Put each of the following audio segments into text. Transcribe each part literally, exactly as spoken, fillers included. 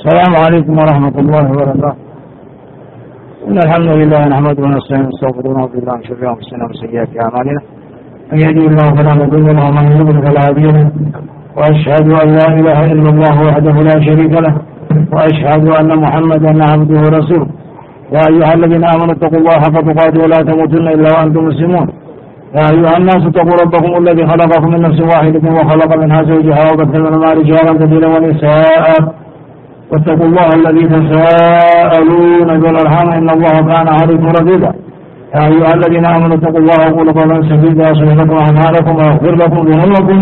السلام عليكم ورحمة الله وبركاته. إن الحمد لله نحمده ونستعينه ونستغفره ونعوذ بالله من شرور أنفسنا وسيئات أعمالنا، من يهده الله فلا مضل له ومن يضلل فلا هادي له، وأشهد أن لا إله إلا الله وحده لا شريك له، وأشهد أن محمدا عبده ورسوله. يا أيها الذين آمنوا اتقوا الله حق تقاته ولا تموتن إلا وأنتم مسلمون. يا أيها الناس اتقوا ربكم الذي خلقكم من نفس واحدة وخلق منها زوجها وبث منهما رجالا كثيرا ونساء، واتقوا الله الذي تساءلون به والأرحام إن الله كان عليكم رقيبا. يا أيها الذين آمنوا اتقوا الله وقولوا قولا سديدا يصلح لكم أعمالكم ويغفر لكم ذنوبكم،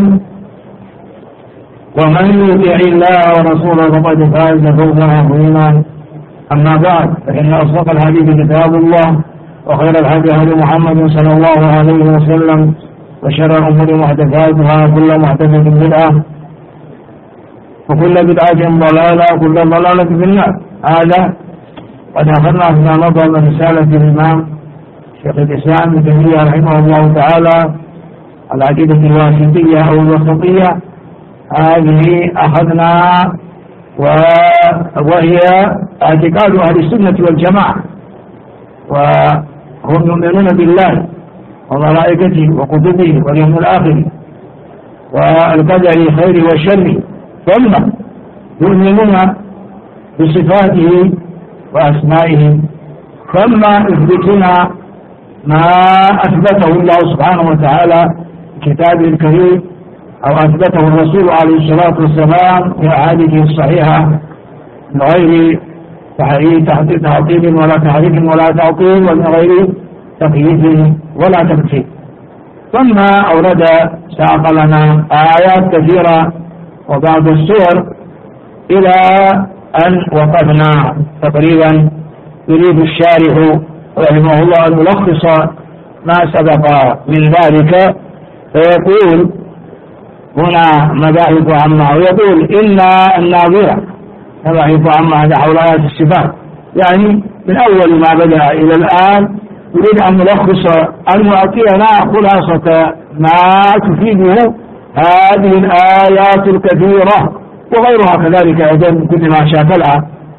ومن يطع الله ورسوله فقد فاز فوزا عظيما. أما بعد، فإن أصدق الحديث كتاب الله، وخير الهدي هدي محمد صلى الله عليه وسلم، وشر الأمور محدثاتها، وكل محدثة بدعة، وكل بدعة ضلالة، وكل ضلالة في النار. هذا قد أخذنا في نظر من رسالة الإمام شيخ الإسلام ابن تيمية رحمه الله تعالى العقيدة الواسطية أو الوسطية. هذه أخذنا وهي اعتقاد أهل السنة والجماعة، وهم يؤمنون بالله وملائكته وكتبه واليوم الآخر والقدر خير والشر، ثم يؤمنون بصفاته وأسمائه، ثم يثبتون ما أثبته الله سبحانه وتعالى في كتابه الكريم أو أثبته الرسول عليه الصلاة والسلام في أحاديثه الصحيحة من غير تعطيل ولا تحريف ولا تعطيل، ومن غير تكييف ولا تمثيل. ثم أورد ساق لنا آيات كثيرة وبعض السور إلى أن وقفنا تقريبا. يريد الشارح رحمه الله أن يلخص ما سبق من ذلك، فيقول هنا مباحث عامة، ويقول إن الناظرة مباحث عامة هذا حول آيات الصفات، يعني من أول ما بدأ إلى الآن يريد أن يلخص أن يعطينا خلاصة ما تفيده هذه الآيات الكثيرة وغيرها كذلك أيضا كل ما شاكلها.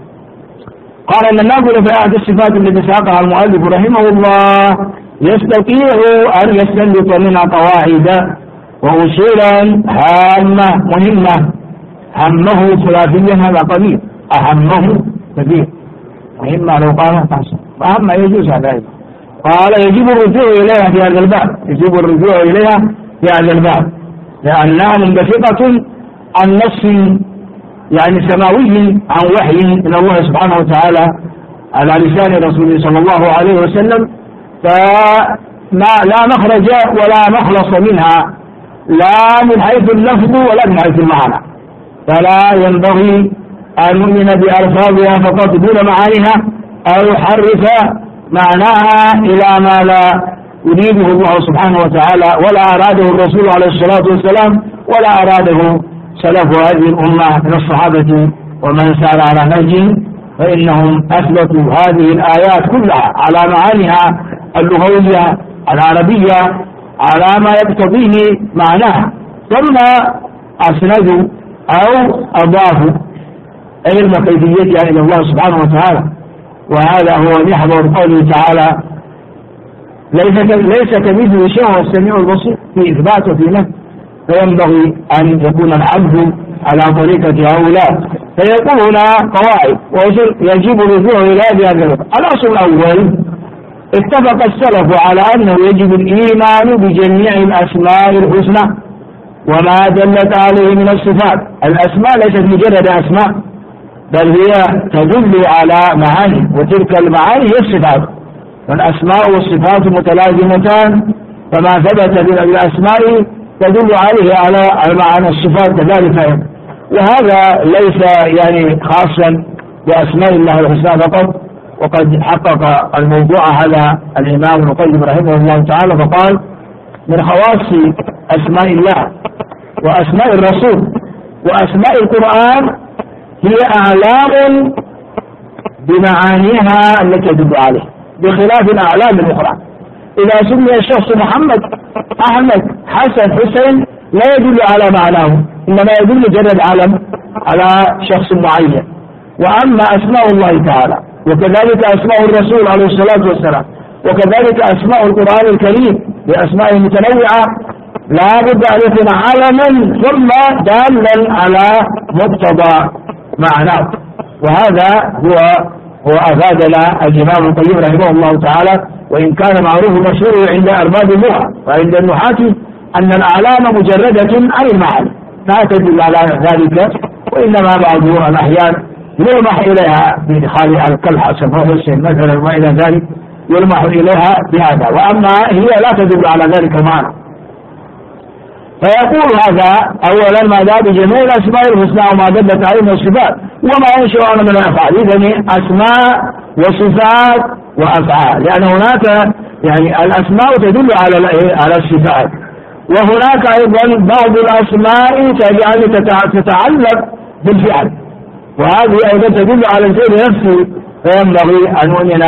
قال أن الناظر في آيات الصفات التي ساقها المؤلف رحمه الله يستطيع أن يستنبط منها قواعد وأصولا هامة مهمة. همه ثلاثيا هذا قليل، أهمه كثير، مهمة لو قال تحصل، فأما يجوز هذا. قال يجب الرجوع إليها في هذا الباب، يجب الرجوع إليها في هذا الباب، لأنها منبثقة عن نص يعني سماوي عن وحي من الله سبحانه وتعالى على لسان رسوله صلى الله عليه وسلم، فما لا مخرج ولا مخلص منها، لا من حيث اللفظ ولا من حيث المعنى. فلا ينبغي أن نؤمن بألفاظها فقط دون معانيها، أو يحرف معناها إلى ما لا يريده الله سبحانه وتعالى ولا أراده الرسول عليه الصلاة والسلام ولا أراده سلف هذه الأمة من الصحابة ومن سار على نهجهم، فإنهم أثبتوا هذه الآيات كلها على معانيها اللغوية العربية على ما يقتضيه معناها، ثم أسندوا أو أضافوا علم كيفيتها إلى الله سبحانه وتعالى. وهذا هو محور قوله تعالى ليس ليس كمثله شيء وهو السميع البصير، في إثبات وفي نفي، فينبغي أن يكون العبد على طريقة هؤلاء. فيقول هنا قواعد ويجب الرجوع إلى هذا الباب. الأصل الأول اتفق السلف على أنه يجب الإيمان بجميع الأسماء الحسنى وما دلت عليه من الصفات. الأسماء ليست مجرد أسماء، بل هي تدل على معاني، وتلك المعاني هي الصفات، والأسماء والصفات متلازمتان، فما ثبت بالأسماء تدل عليه على معنى الصفات كذلك. وهذا ليس يعني خاصا بأسماء الله الحسنى فقط، وقد حقق الموضوع هذا الإمام ابن القيم رحمه الله تعالى، فقال من خواص أسماء الله وأسماء الرسول وأسماء القرآن هي أعلام بمعانيها التي تدل عليه، بخلاف الأعلام الأخرى. إذا سمي الشخص محمد أحمد حسن حسين لا يدل على معناه، إنما يدل جرد علم على شخص معين. وأما أسماء الله تعالى وكذلك أسماء الرسول عليه الصلاة والسلام وكذلك أسماء القرآن الكريم بأسماء متنوعة لا بد أن يكون علما ثم دالا على مقتضى معناه. وهذا هو هو أفادنا الإمام القيم رحمه الله تعالى، وإن كان معروف مشهور عند أرباب اللغة وعند النحاة أن الأعلام مجردة عن المعاني لا تدل على ذلك، وإنما بعض الأحيان يلمح إليها بإدخالها الكلحة مثلا وإلى ذلك يلمح إليها بهذا، وأما هي لا تدل على ذلك المعنى. فيقول هذا أولا ما دام بجميع الأسماء الحسنى وما دلت عليه من الصفات وما ينشأ عنه من الأفعال، إذن أسماء وصفات وأفعال، لأن هناك يعني الأسماء تدل على على الصفات، وهناك أيضا بعض الأسماء تتعلق بالفعل، وهذه أيضا تدل على الفعل نفسه، فينبغي أن نؤمن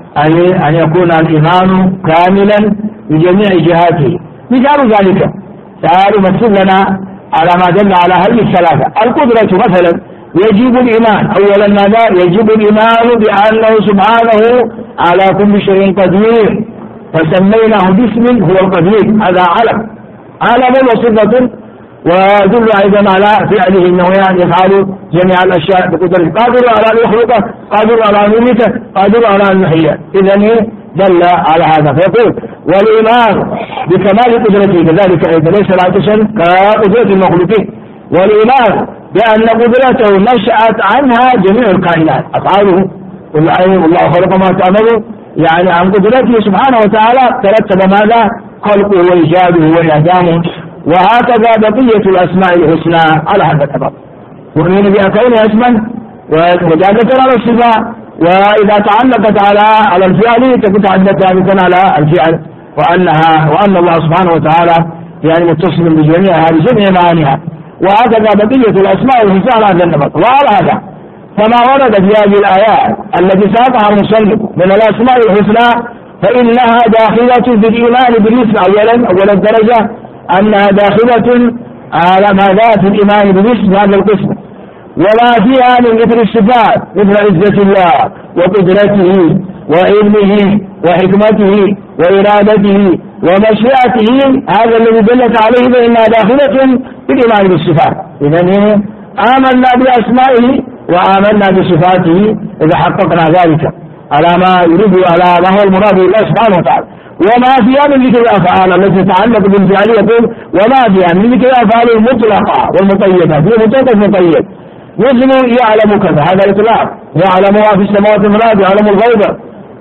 أن يكون الإيمان كاملا بجميع جهاته. مثال ذلك تعالوا مثل لنا على ما دل على هذه الثلاثة. القدرة مثلا يجب الإيمان، أولا ماذا؟ يجب الإيمان بأنه سبحانه على كل شيء قدير، فسميناه باسم هو القدير، هذا علم علم وصفة، ويدل أيضا على فعله أنه يفعل جميع الأشياء بقدرته، قادر على أن يخلقه، قادر على أن يميته، قادر على أن يحييه، إذن دل على هذا. فيقول والإيمان بكمال قدرته كذلك أيضا ليس ناقصا كقدرة المخلوقين، والإيمان بأن قدرته نشأت عنها جميع الكائنات، أفعاله والله خلق ما تعملوا، يعني عن قدرته سبحانه وتعالى ترتب ماذا؟ خلقه وإيجاده وإعدامه. وهكذا بقية الأسماء الحسنى على هذا الأمر، تؤمن بأكونها اسما وجادة على الصفات، وإذا تعلقت على على الفعل تكون تعلقت على الفعل، وأنها وأن الله سبحانه وتعالى يعني متصل بجميع هذه جميع معانيها. وهكذا بقية الأسماء الحسنى على هذا النمط. وعلى هذا فما ورد في هذه الآيات التي ساقها المصنف من الأسماء الحسنى فإنها داخلة بالإيمان بالاسم أولا أول الدرجة، أنها داخلة على ماذا؟ في الإيمان بالاسم هذا القسم، وما فيها من مثل الصفات مثل عزة الله وقدرته وعلمه وحكمته وإرادته ومشيئته، هذا الذي دلت عليه فإنها داخلة في الإيمان بالصفات. إذن آمنا بأسمائه وآمنا بصفاته إذا حققنا ذلك على ما يريد على ما هو المراد بالله سبحانه وتعالى. وما فيها من ذكر الأفعال التي تتعلق بالفعل يقول وما فيها من ذكر الأفعال المطلقة والمقيدة، في مطلق مقيد، مثل يعلم كذا هذا إطلاق، يعلم ما في السماوات والأرض، يعلم الغيب،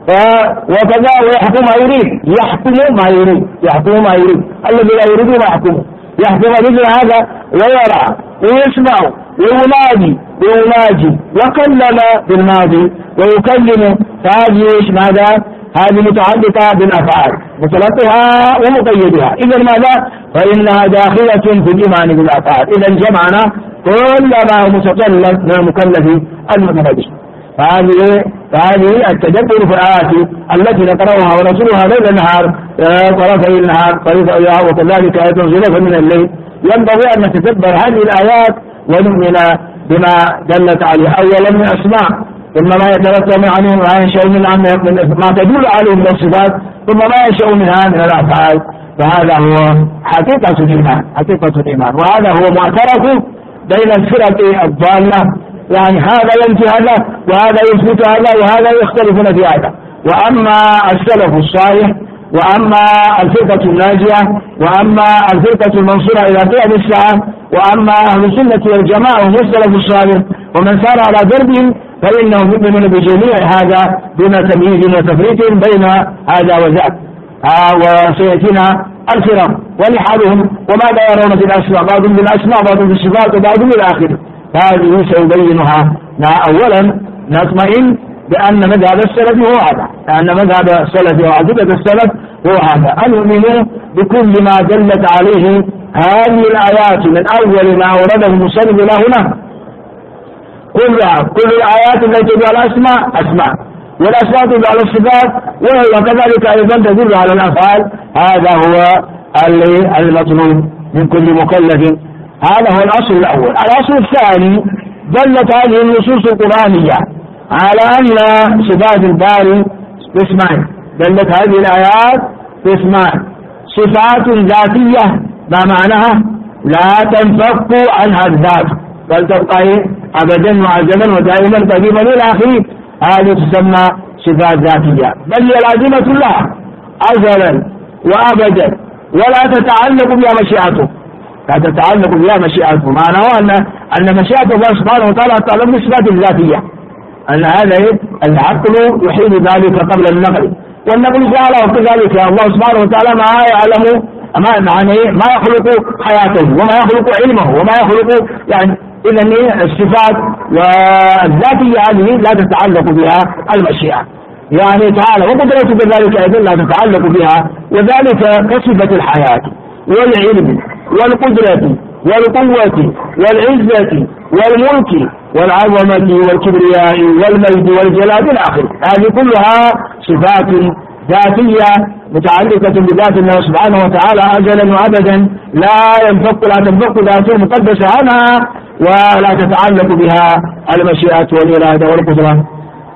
وكذا ويحكم ما يريد، يحكم ما يريد، يحكم ما يريد، الذي لا يريد ما يحكمه، يحكم مثل هذا ويرى ويسمع وينادي ويناجي وكلم بالماضي ويكلم، فهذه ايش ماذا؟ هذه متعلقة بالأفعال مطلقها ومقيدها. إذا ماذا؟ فإنها داخلة في الإيمان بالأفعال. إذا جمعنا كل ما متطلب من المكلف المتنبه. فهذه فهذه التدبر في الآيات التي نقرأها ونتلوها ليل النهار طرفي النهار طريقها وكذلك أيضا زلفا من الليل، ينبغي أن نتدبر هذه الآيات ونؤمن بما دلت عليه أولا من أسماء، ثم ما يترتب عنه ما ينشأ منها ما تدل عليه من الصفات، ثم ما ينشأ منها من الأفعال. فهذا هو حقيقة الإيمان، حقيقة الإيمان، وهذا هو معترف بين الفرق الضالة، يعني هذا ينفي هذا وهذا يثبت هذا وهذا يختلفون في هذا. وأما السلف الصالح وأما الفرقة الناجية وأما الفرقة المنصورة إلى قيام الساعة وأما أهل السنة والجماعة وهم السلف الصالح ومن سار على دربهم فإنهم يؤمنون بجميع هذا دون تمييز وتفريق بين هذا وذاك. آه وسيأتينا الفرق ولحالهم وماذا يرون في الأسماء، بعضهم بالأسماء بعضهم بالصفات وبعضهم بالآخر، هذه سيبينها. أولا نطمئن بأن مذهب السلف هو هذا، لأن مذهب السلف وعقيدة السلف هو هذا، أن يؤمنوا بكل ما دلت عليه هذه الآيات من أول ما ورده المصنف إلى هنا كلها، كل الآيات التي تدل على الأسماء أسماء، والأسماء تدل على الصفات، وكذلك أيضا تدل على الأفعال. هذا هو المطلوب من كل مكلف، هذا هو الأصل الأول. الأصل الثاني دلت هذه النصوص القرآنية على أن صفات الباري قسمان. دلت هذه الآيات قسمان: صفات ذاتية ما معناها لا تنفك عنها الذات بل تبقى أبدا وعزما ودائما قديما إلى آخره، هذه تسمى صفات ذاتية، بل هي لازمة لها أزلا وأبدا ولا تتعلق بها مشيئته، لا تتعلق بها مشيئته. معناه أن أن مشيئة الله سبحانه وتعالى تتعلق بالصفات الذاتية، أن هذا العقل يحيل ذلك قبل النقل، والنقل فعله كذلك. الله سبحانه وتعالى ما يعلم ما يعني ما يخلق حياته وما يخلق علمه وما يخلق يعني إذا الصفات والذاتية هذه لا تتعلق بها المشيئة يعني تعالى، وقدرته كذلك أيضا لا تتعلق بها، وذلك كصفة الحياة والعلم والقدرة والقوة والعزة والملك والعظمة والكبرياء والمجد والجلال إلى آخره. هذه كلها صفات ذاتية متعلقة بذات الله سبحانه وتعالى أزلا وأبدا، لا ينفك لا تنفك ذاته المقدسة عنها ولا تتعلق بها المشيئة والإرادة والقدرة.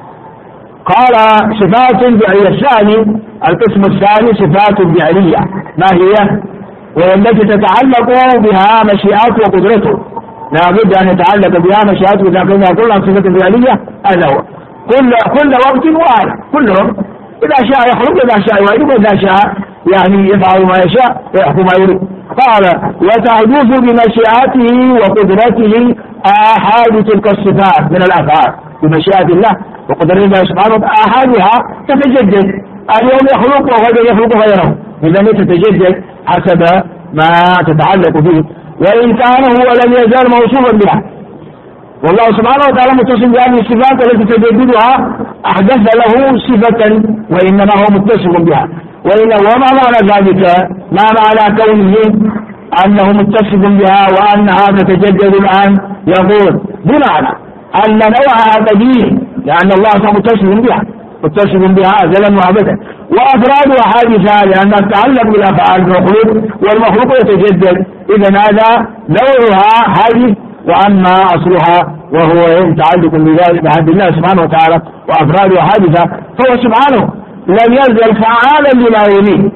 قال صفات فعلية. الثاني القسم الثاني صفات فعلية، ما هي؟ وهي التي تتعلق بها مشيئته وقدرته، لا بد أن يتعلق بها مشيئته إذا كنا كلها صفة فعلية. هذا هو كل كل وقت وآن، كل وقت إذا شاء يخلق، إذا شاء يعيد، وإذا شاء يعني يفعل ما يشاء ويحكم ما يريد. قال وتحدث بمشيئته وقدرته آحاد تلك الصفات من الأفعال، بمشيئة الله وقدرة الله سبحانه وتعالى آحادها تتجدد، اليوم يخلق وغدا يخلق غيره، إذا تتجدد حسب ما تتعلق به، وإن كان هو لم يزال موصوفا بها. والله سبحانه وتعالى متصل بهذه الصفات التي تجددها، أحدث له صفة وإنما هو متصل بها. وإن وما معنى ذلك؟ ما معنى كونه أنه متصل بها وأنها تتجدد الآن؟ يقول بمعنى أن نوعها قديم، لأن الله متصل بها متصل بها أزلا وأبدا، وأفرادها حادثة لأنها تتعلق بالأفعال المخلوق والمخلوق يتجدد، إذا هذا نوعها حادث، وأما أصلها وهو متعلق بعبد الله سبحانه وتعالى وأفرادها حادثة، فهو سبحانه لم يزل فعالا لما يريد،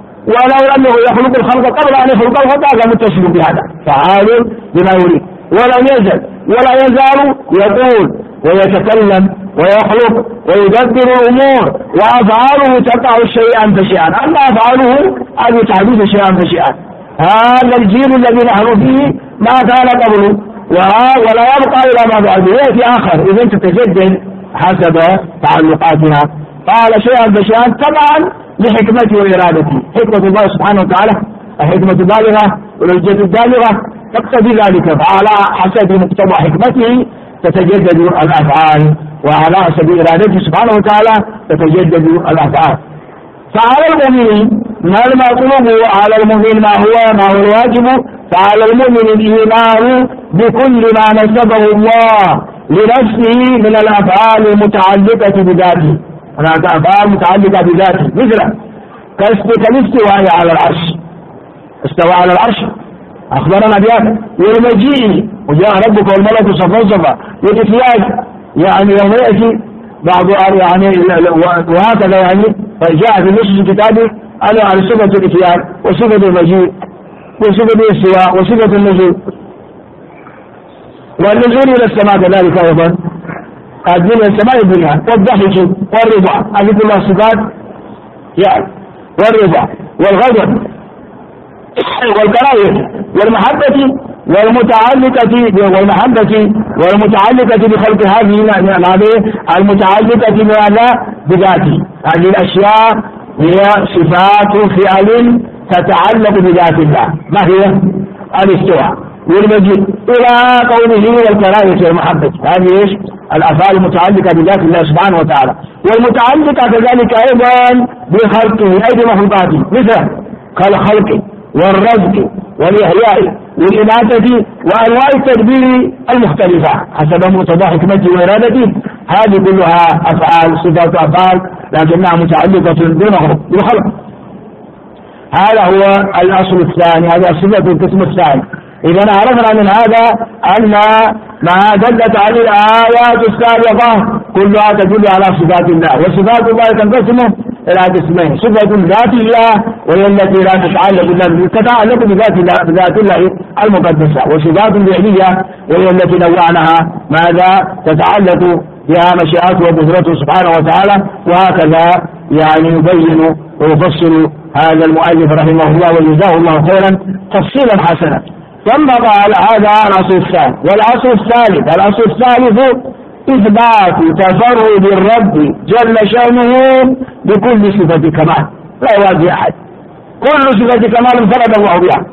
ولو لم يخلق الخلق قبل أن يخلق الخلق هذا متصل بهذا، فعال لما يريد ولم يزل ولا يزال يقول ويتكلم ويخلق ويدبر الأمور، وأفعاله تقع شيئا فشيئا. أما أفعاله أن يتحدث شيئا فشيئا. هذا الجيل الذي نحن فيه ما كان قبله ولا يبقى إلى ما بعده، يأتي آخر، إذا تتجدد حسب تعلقاتنا. قال شيئا فشيئا طبعا لحكمته وإرادته، حكمة الله سبحانه وتعالى الحكمة البالغة والحجة البالغة تقتضي ذلك، فعلى حسب مقتضى حكمته تتجدد الأفعال، وعلى حسب إرادته سبحانه وتعالى تتجدد الأفعال. فعلى المؤمن ما المطلوب، على المؤمن ما هو ما هو الواجب، فعلى المؤمن الإيمان بكل ما نسبه الله لنفسه من الأفعال المتعلقة بذاته. هناك أفعال متعلقة بذاته مثل كالاستواء على العرش، استوى على العرش أخبرنا بهذا، والمجيء وجاء ربك والملك صفا صفا، والإتيان يعني يوم يأتي بعض يعني وهكذا يعني جاء في نص الكتاب على صفة الإتيان وصفة المجيء وصفة الاستواء وصفة النزول، والنزول إلى السماء كذلك أيضا، قد من السماء الدنيا، والضحك والرضا، هذه كلها صفات يعني، والرضا والغضب والكراهية والمحبة والمتعلقة والمحبة والمتعلقة بخلق هذه المتعلقة بماذا؟ بذاته. هذه الأشياء هي صفات فعل تتعلق بذات الله، ما هي؟ الاستواء والمجيء إلى قوله والكراهية والمحبة، هذه ايش؟ الأفعال المتعلقة بذات الله سبحانه وتعالى، والمتعلقة كذلك أيضا بخلقه أي بمخلوقاته، مثل كالخلق والرزق والإحياء والإماتة وأنواع التدبير المختلفة حسب مقتضى حكمته وإرادته. هذه كلها أفعال، صفات أفعال لكنها متعلقة بالخلق. هذا هو الأصل الثاني، هذا صفة القسم الثاني. إذا عرفنا من هذا أن ما دلت عليه الآيات السابقة كلها تدل على صفات الله، وصفات الله تنقسم إلى قسمين: صفة ذاتية وهي التي لا تتعلق بالله، تتعلق بذات الله بذات الله المقدسة، وصفات فعلية وهي التي نوعناها ماذا تتعلق بها مشيئته وقدرته سبحانه وتعالى. وهكذا يعني يبين ويفصل هذا المؤلف رحمه الله وجزاه الله خيرا تفصيلا حسنا. ثم قال هذا الأصل الثاني. والأصل الثالث الأصل الثالث إثبات تفرد الرب جل شأنه بكل صفة كمال لا يوازي أحد، كل صفة كمال انفرد الله بها،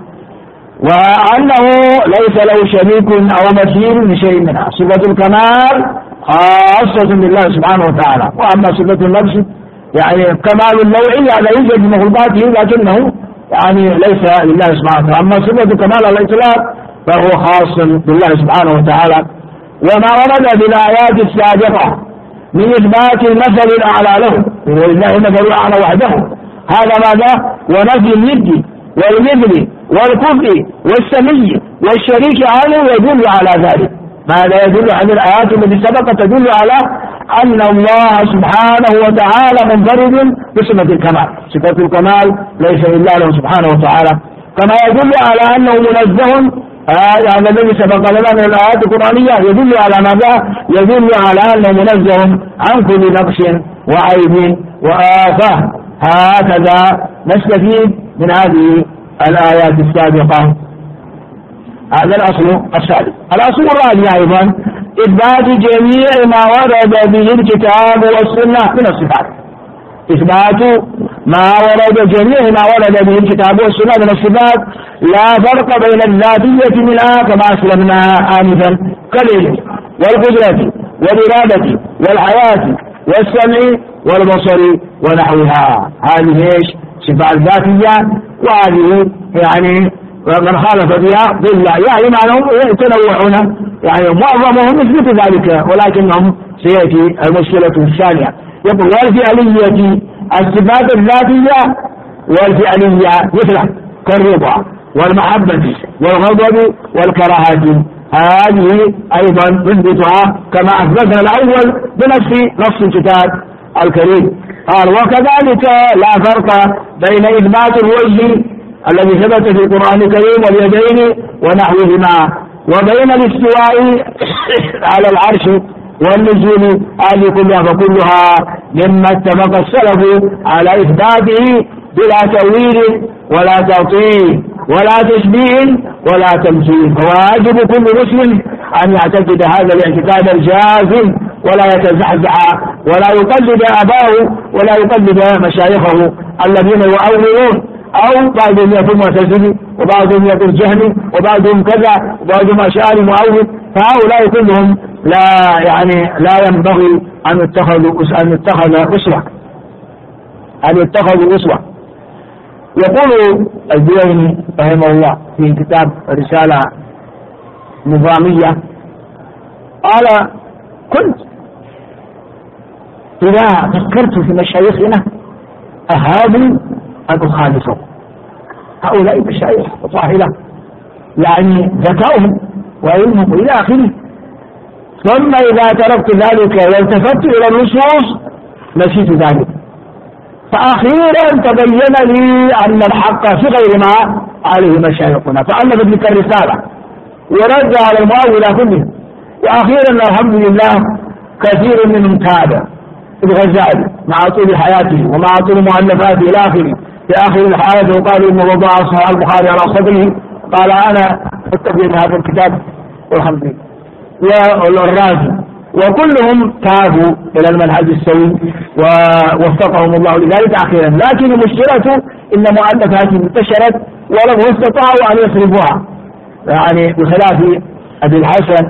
وأنه ليس له شريك أو مثيل لشيء منها. صفة الكمال خاصة بالله سبحانه وتعالى، وأما صفة النفس يعني كمال النوعي هذا يوجد في مخلوقاته لكنه يعني ليس لله سبحانه وتعالى. أما صفة كمال الإطلاق فهو خاص بالله سبحانه وتعالى. وما ورد في الآيات السابقة من إثبات المثل الأعلى له، ولله المثل الأعلى وحده، هذا ماذا؟ ونفي الند والمثل والكفء والسمي والشريك عنه يدل على ذلك. ماذا يدل على الآيات التي سبقت؟ تدل على أن الله سبحانه وتعالى منفرد بصفة الكمال، صفة الكمال ليس إلا له سبحانه وتعالى، كما يدل على أنه منزه. هذا الذي سبق لنا من الآيات القرآنية يدل على ماذا؟ يدل على أنه منزه عن كل نقص وعيب وآفة. هكذا نستفيد من هذه الآيات السابقة. هذا الأصل الثالث. الأصل الرابع أيضا إثبات جميع ما ورد به الكتاب والسنة من الصفات، إثبات ما ورد جميع ما ورد به الكتاب والسنة من الصفات، لا فرق بين الذاتية منها كما أسلمنا آنفا كالعلم والقدرة والإرادة والحياة والسمع والبصر ونحوها. هذه ايش؟ صفات ذاتية، وهذه يعني من خالف بها ضل، يعني معناهم يتنوعون، يعني معظمهم يثبت ذلك ولكنهم سيأتي المشكلة الثانية. يقول والفعلية الصفات الذاتية والفعلية مثل كالرضا والمحبة والغضب والكراهة، هذه أيضا نثبتها كما أثبتنا الأول بنفس نص الكتاب الكريم. قال وكذلك لا فرق بين إثبات الوجه الذي ثبت في القرآن الكريم واليدين ونحوهما وبين الاستواء على العرش والنزول، هذه كلها فكلها مما اتفق السلف على إثباته بلا تأويل ولا تعطيل ولا تشبيه ولا تمثيل. فواجب كل مسلم أن يعتقد هذا الاعتقاد الجازم ولا يتزعزع ولا يقلد آباءه ولا يقلد مشايخه الذين يؤولون، أو بعضهم يكون معتزلي وبعضهم يكون جهمي وبعضهم كذا وبعضهم أشعري مؤول، فهؤلاء كلهم لا يعني لا ينبغي أن يتخذوا أن يتخذ أسوة أن يتخذوا أسوة. يقول الجويني رحمه الله في كتاب رسالة نظامية، قال كنت إذا فكرت في مشايخنا أهاب أن أخالفهم، هؤلاء مشايخ وصاحلة يعني ذكاؤهم وعلمهم إلى آخره، ثم إذا تركت ذلك والتفت إلى النصوص نسيت ذلك، فأخيرا تبين لي أن الحق في غير ما عليه مشايخنا، فألفت لك الرسالة ورد على المؤولة كلهم، وأخيرا الحمد لله كثير منهم تاب الغزالي مع طول حياته ومع طول مؤلفاته إلى آخره. في آخر الحياة وقالوا إن وضع صحيح البخاري على صدره، قال أنا أتبع هذا الكتاب والحمد لله، والرازي، وكلهم تابوا إلى المنهج السوي ووفقهم الله لذلك أخيرا. لكن المشكلة إن مؤلفاتهم انتشرت ولم يستطاعوا أن يصرفوها، يعني بخلاف أبي الحسن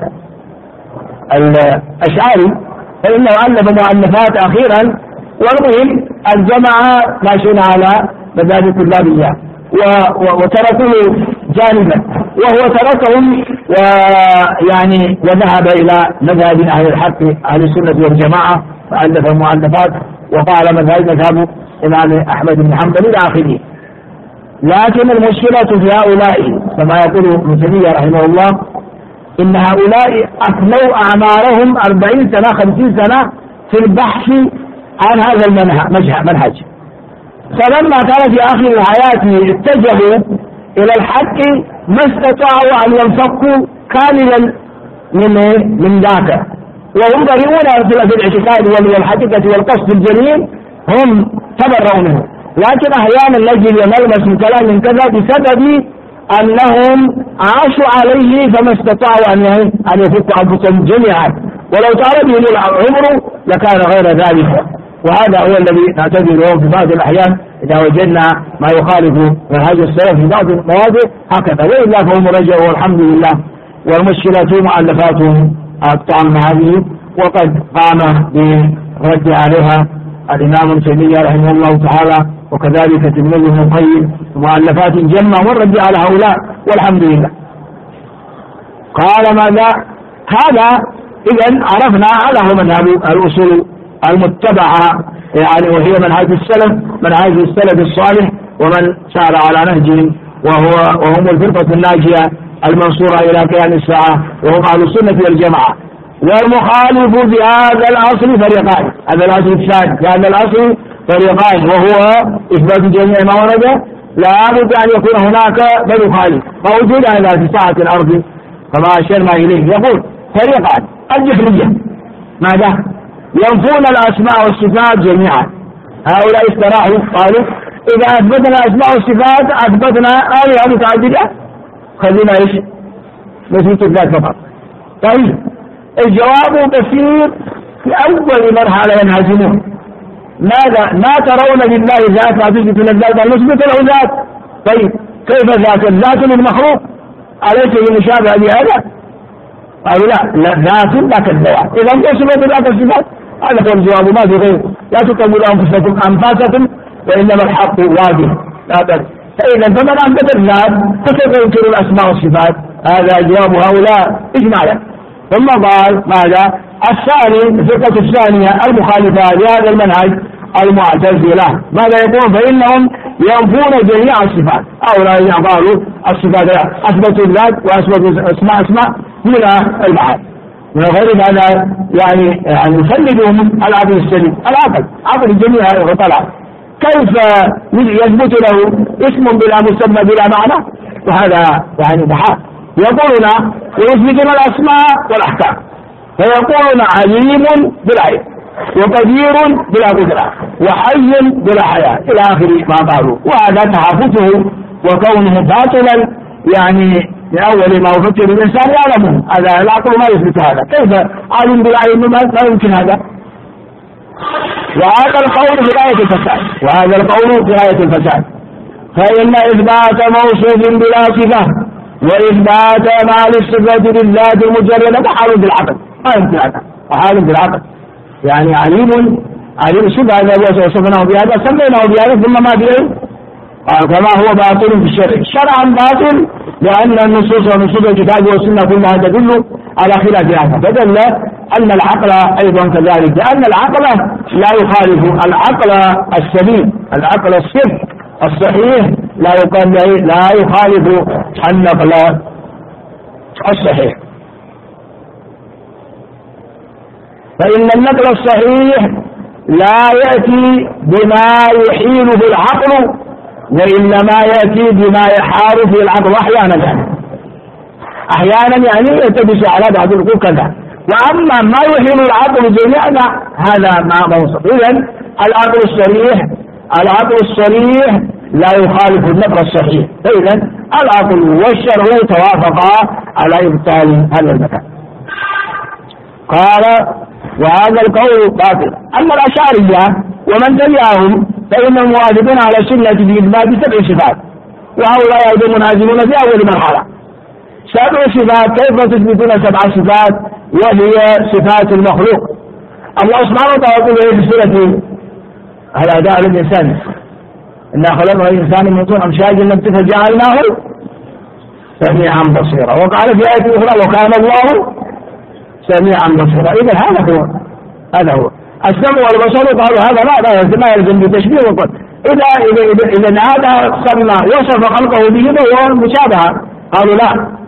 الأشعري فإنه ألف مؤلفات أخيرا، والمهم الجمع ماشيين على مذاهب الطلابية وتركوه جانبا، وهو تركهم ويعني وذهب إلى مذهب أهل الحق أهل السنة والجماعة فألف المؤلفات وقال مذهب مذهب الإمام أحمد بن حنبل إلى آخره. لكن المشكلة في هؤلاء كما يقول ابن تيمية رحمه الله إن هؤلاء أفنوا أعمارهم أربعين سنة خمسين سنة في البحث عن هذا المنهج، فلما كان في آخر الحياة اتجهوا إلى الحق ما استطاعوا أن ينفقوا كاملا من من ذاك، وهم بريئون في الاعتقاد والحقيقة والقصد الجميل، هم تبرؤوا منه. لكن أحيانا نجد ونلمس من كلام كذا بسبب أنهم عاشوا عليه فما استطاعوا أن أن يفكوا أنفسهم جميعا، ولو طال بهم العمر لكان غير ذلك. وهذا هو الذي نعتذر له في بعض الأحيان إذا وجدنا ما يخالف منهج السلف في بعض المواضع هكذا، وإلا فهم رجعوا والحمد لله. والمشكلة مؤلفاتهم الطعام هذه، وقد قام برد عليها الإمام ابن تيمية رحمه الله تعالى، وكذلك تلميذه ابن القيم، مؤلفات جمة والرد على هؤلاء والحمد لله. قال ماذا؟ هذا إذن عرفنا هذا هو منهج الأصول المتبعة، يعني وهي منهج السلف، منهج السلف الصالح ومن سار على نهجهم، وهو وهم الفرقة الناجية المنصورة إلى قيام الساعة، وهم أهل السنة والجماعة. والمخالف في هذا الأصل فريقان، هذا الأصل الثاني في هذا الأصل فريقان، وهو إثبات جميع ما ورد، لا بد أن يكون هناك من يخالف، موجود هذا في ساعة الأرض كما أشرنا إليه. يقول فريقان: الجهمية ماذا؟ ينفون الأسماء والصفات جميعا، هؤلاء استراحوا قالوا إذا أثبتنا الأسماء والصفات أثبتنا آلهة متعددة، خلينا إيش؟ نثبت الذات فقط. طيب الجواب بسيط، في أول مرحلة ينهزمون. ماذا؟ ما ترون لله ذات أثبت الذات، نثبت له ذات. طيب كيف ذات؟ الذات للمخلوق أليس المشابه بهذا؟ قالوا لا، لا ذات لا كالذوات، إذا انقسمت ذات الصفات. هذا هو الجواب، ما في غيره. لا تكملوا أنفسكم أنفاسكم وإنما الحق واجب، لا بد. فإذا فمن أثبت الذات فكيف ينكر الأسماء والصفات؟ هذا جواب هؤلاء إجمالا. ثم قال ماذا؟ الثاني، الفرقة الثانية المخالفة لهذا المنهج المعتزلة، ماذا يقول؟ فإنهم ينفون جميع الصفات. هؤلاء قالوا الصفات أثبتوا الذات وأثبتوا اسماء اسماء من المعاني من غير هذا، يعني يعني يسلمهم العقل السليم، العقل عقل الجميع وطلع. كيف يثبت له اسم بلا مسمى بلا معنى؟ وهذا يعني بحال. يقولون ويثبتون الأسماء والأحكام، فيقولون عليم بلا علم، وقدير بلا قدرة، وحي بلا حياة، إلى آخر ما قالوا. وهذا تحافته وكونه باطلا، يعني لأول ما يفكر الإنسان يعلمه، هذا العقل ما يثبت هذا. كيف عالم بلا علم؟ ما يمكن هذا. وهذا القول في غاية الفساد، وهذا القول في غاية الفساد. فإن إثبات موصوف بلا صفة وإثبات ما للصفة للذات المجردة حال بالعقل، ما يمكن هذا، وحال بالعقل. يعني عليم عليم صفة هذا وصفناه بهذا سميناه بهذا ثم ما بإيه؟ كما هو باطل في الشرع، شرعا باطل، لأن النصوص ونصوص الكتاب والسنة كلها تدل على خلاف هذا، فدل أن العقل أيضا كذلك، لأن العقل لا يخالف، العقل السليم العقل الصف الصحيح لا يقال لا يخالف النقل الصحيح. فإن النقل الصحيح لا يأتي بما يحيله العقل، وإنما يأتي بما يحار في العقل أحيانا، يعني أحيانا يعني يلتبس على بعض الأمور كذا. وأما ما يحيل العقل جميعا هذا ما موصف. إذن العقل الصريح العقل الصريح لا يخالف النقل الصحيح، فإذا العقل والشرع توافقا على إبطال هذا المكان. قال وهذا القول باطل. أما الأشاعرة ومن تبعهم فإنهم موافقون على السنة في إثبات سبع صفات، وهؤلاء أيضا منازلون في أول مرحلة. سبع صفات، كيف تثبتون سبع صفات وهي صفات المخلوق؟ الله سبحانه وتعالى يقول في سورة الأداء للإنسان: إنا خلقنا الإنسان من طين أمشاج نبتة فجعلناه سميعا بصيرا. وقال في آية أخرى: وكان الله سميعا بصيرا. إذا هذا هو هذا هو السمع والبصر. قالوا هذا لا ما يلزم بالتشبيه والقول. إذا إذا إذا هذا سمى وصف خلقه به وهو مشابهة. قالوا لا،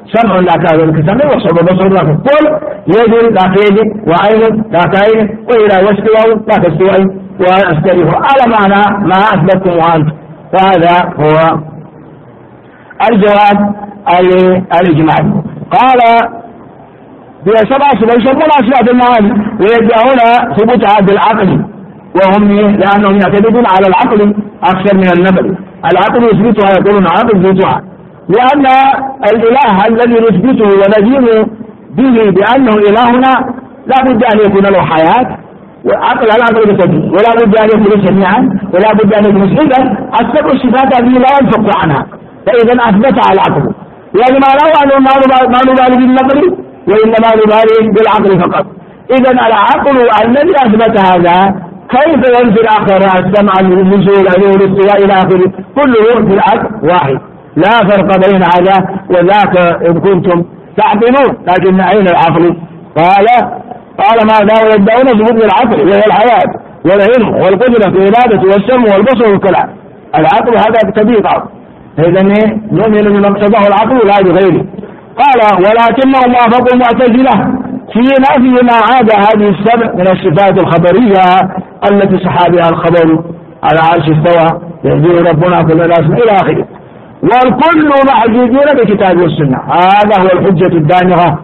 سمع لا كسمع وبصر بصر لا كقول، يد لا كيد، وعين لا كعين، وإذا واستوى لا كاستوى، وأستريح على معنى ما أثبتم وأنتم. فهذا هو الجواب الإجمالي. قال بسبع صفات يسمون أصفات المعاني ويدعون ثبوتها بالعقل، وهم لأنهم يعتمدون على العقل أكثر من النقل. العقل يثبتها، يقولون العقل يثبتها، لأن الإله الذي نثبته ونزيم به بأنه إلهنا لا بد أن يكون له حياة وعقل، العقل يثبت، ولا بد أن يكون سميعا، ولا بد أن يكون مسعدا. السبع الصفات هذه لا ينفق عنها، فإذا أثبتها العقل. يعني ما لو أنه ما نبالي بالنقل وإنما نبالي بالعقل فقط. إذا العقل الذي أثبت هذا كيف ينفي الآخر؟ السمع، النزول، العلو، الاستواء إلى آخره، كله في العقل واحد، لا فرق بين هذا وذاك إن كنتم تعقلون. لكن أين العقل؟ قال قال ماذا؟ ويدعون ثبوت العقل وهو الحياة والعلم والقدرة في الإرادة والسمع والبصر والكلام. العقل هذا كبير، إذا نؤمن بما اقتضاه العقل لا بغيره. قال ولكنهم وافقوا المعتزلة في نفي ما عاد هذه السبع من الصفات الخبرية التي صح بها الخبر على عرش استوى، يهديه ربنا كل الأسماء إلى آخره، والكل محجوجون بكتاب والسنة. هذا هو الحجة الدامغة،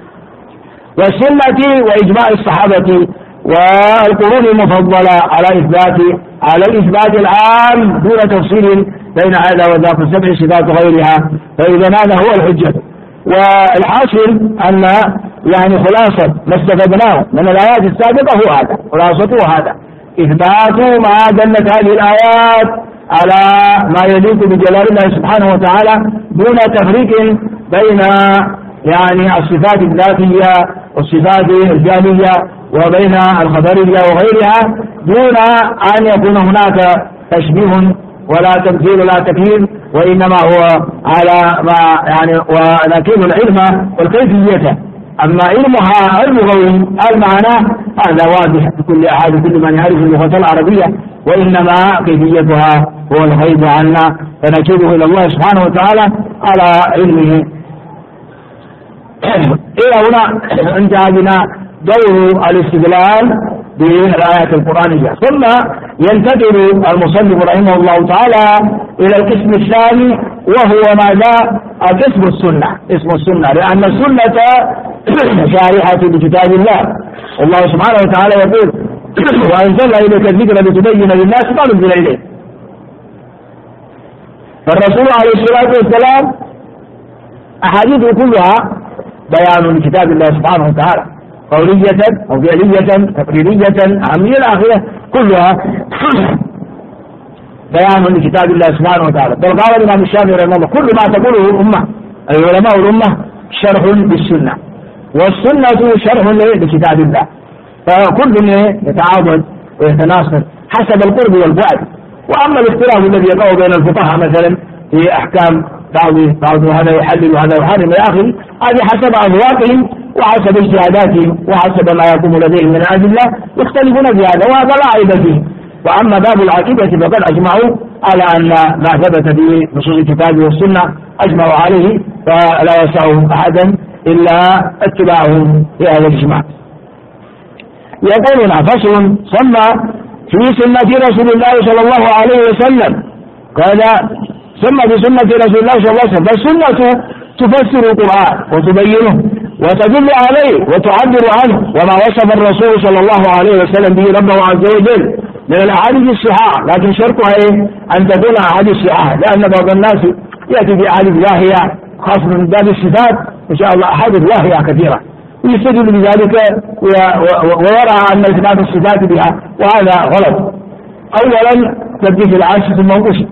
والسنة وإجماع الصحابة والقرون المفضلة على إثبات على الإثبات العام دون تفصيل بين هذا وذاك السبع صفات غيرها. فإذا هذا هو الحجة. والحاصل أن يعني خلاصة ما استفدناه من الآيات السابقة هو هذا، خلاصته هذا إثبات ما دلت هذه الآيات على ما يليق بجلال الله سبحانه وتعالى دون تفريق بين يعني الصفات الذاتية والصفات الجانية وبين الخبرية وغيرها، دون أن يكون هناك تشبيه ولا تمثيل ولا تكييف، وإنما هو على ما يعني ولكن العلم والكيفية. أما علمها علم غوي المعنى هذا واضح لكل أحد، كل من يعرف اللغة العربية، وإنما كيفيتها هو الغيب عنا، فنكيبه إلى الله سبحانه وتعالى على علمه. إلى هنا انتهى بنا دور الاستدلال بالآيات القرآنية. ثم ينتقل المصنف رحمه الله تعالى إلى القسم الثاني، وهو ماذا؟ قسم السنة. اسم السنة لأن السنة شارحة بكتاب الله. الله سبحانه وتعالى يقول وأنزلنا إليك الذكر لتبين للناس ما نزل إليه. فالرسول عليه الصلاة والسلام أحاديثه كلها بيان لكتاب الله سبحانه وتعالى، قولية أو فعلية تقريرية عامية الآخرة، كلها بيان لكتاب الله سبحانه وتعالى. بل قال الإمام الشافعي رحمه الله كل ما تقوله الأمة أي علماء الأمة شرح بالسنة، والسنة شرح لكتاب الله، فكل يتعاضد ويتناصر حسب القرب والبعد. وأما الاختلاف الذي يقع بين الفقهاء مثلا في أحكام بعض بعض هذا يحلل وهذا يحرم إلى آخره، هذه حسب أذواقهم وحسب اجتهاداتهم وحسب ما يقوم لديهم من أدلة يختلفون في هذا، وهذا لا عيب فيه. وأما باب العقيدة فقد أجمعوا على أن ما ثبت في نصوص الكتاب والسنة أجمعوا عليه، فلا يسعهم أحدا إلا اتباعهم في هذا الإجماع. يقولون فصل ثم في سنة رسول الله صلى الله عليه وسلم، قال ثم في سنة رسول الله صلى الله عليه وسلم، فالسنة تفسر القرآن وتبينه وتدل عليه وتعبر عنه وما وصف الرسول صلى الله عليه وسلم به ربه عز وجل من الأحاديث الصحاح. لكن شرطها إيه؟ أن تكون أحاديث صحاح، لأن بعض الناس يأتي بأحاديث واهية خاصة من باب الصفات إن شاء الله أحاديث واهية كثيرة ويستدل بذلك ويرى أن إثبات الصفات بها، وهذا غلط. أولا تثبت العرش ثم انقش،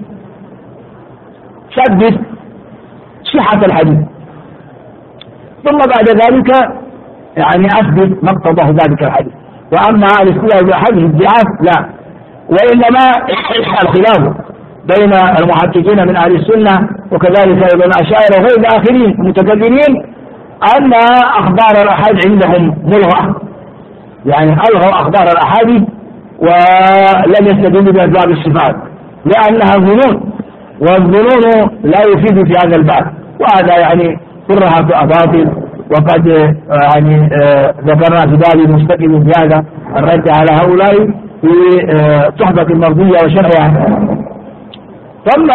ثبت صحة الحديث، ثم بعد ذلك يعني أثبت ما اقتضاه ذلك الحديث. وأما الاستدلال بأحاديث الضعاف لا، وإنما الخلاف بين المحققين من أهل السنة وكذلك أيضا الأشاعرة وغير الآخرين المتكلمين أن أخبار الأحاد عندهم ملغى، يعني ألغوا أخبار الأحاديث ولم يستدلوا بأسباب الصفات لأنها ظنون، والظنون لا يفيد في هذا الباب. وهذا يعني كلها باطل. وقد يعني ذكرنا في باب مستقل في هذا الرد على هؤلاء في تحفة المرضية وشرحها. ثم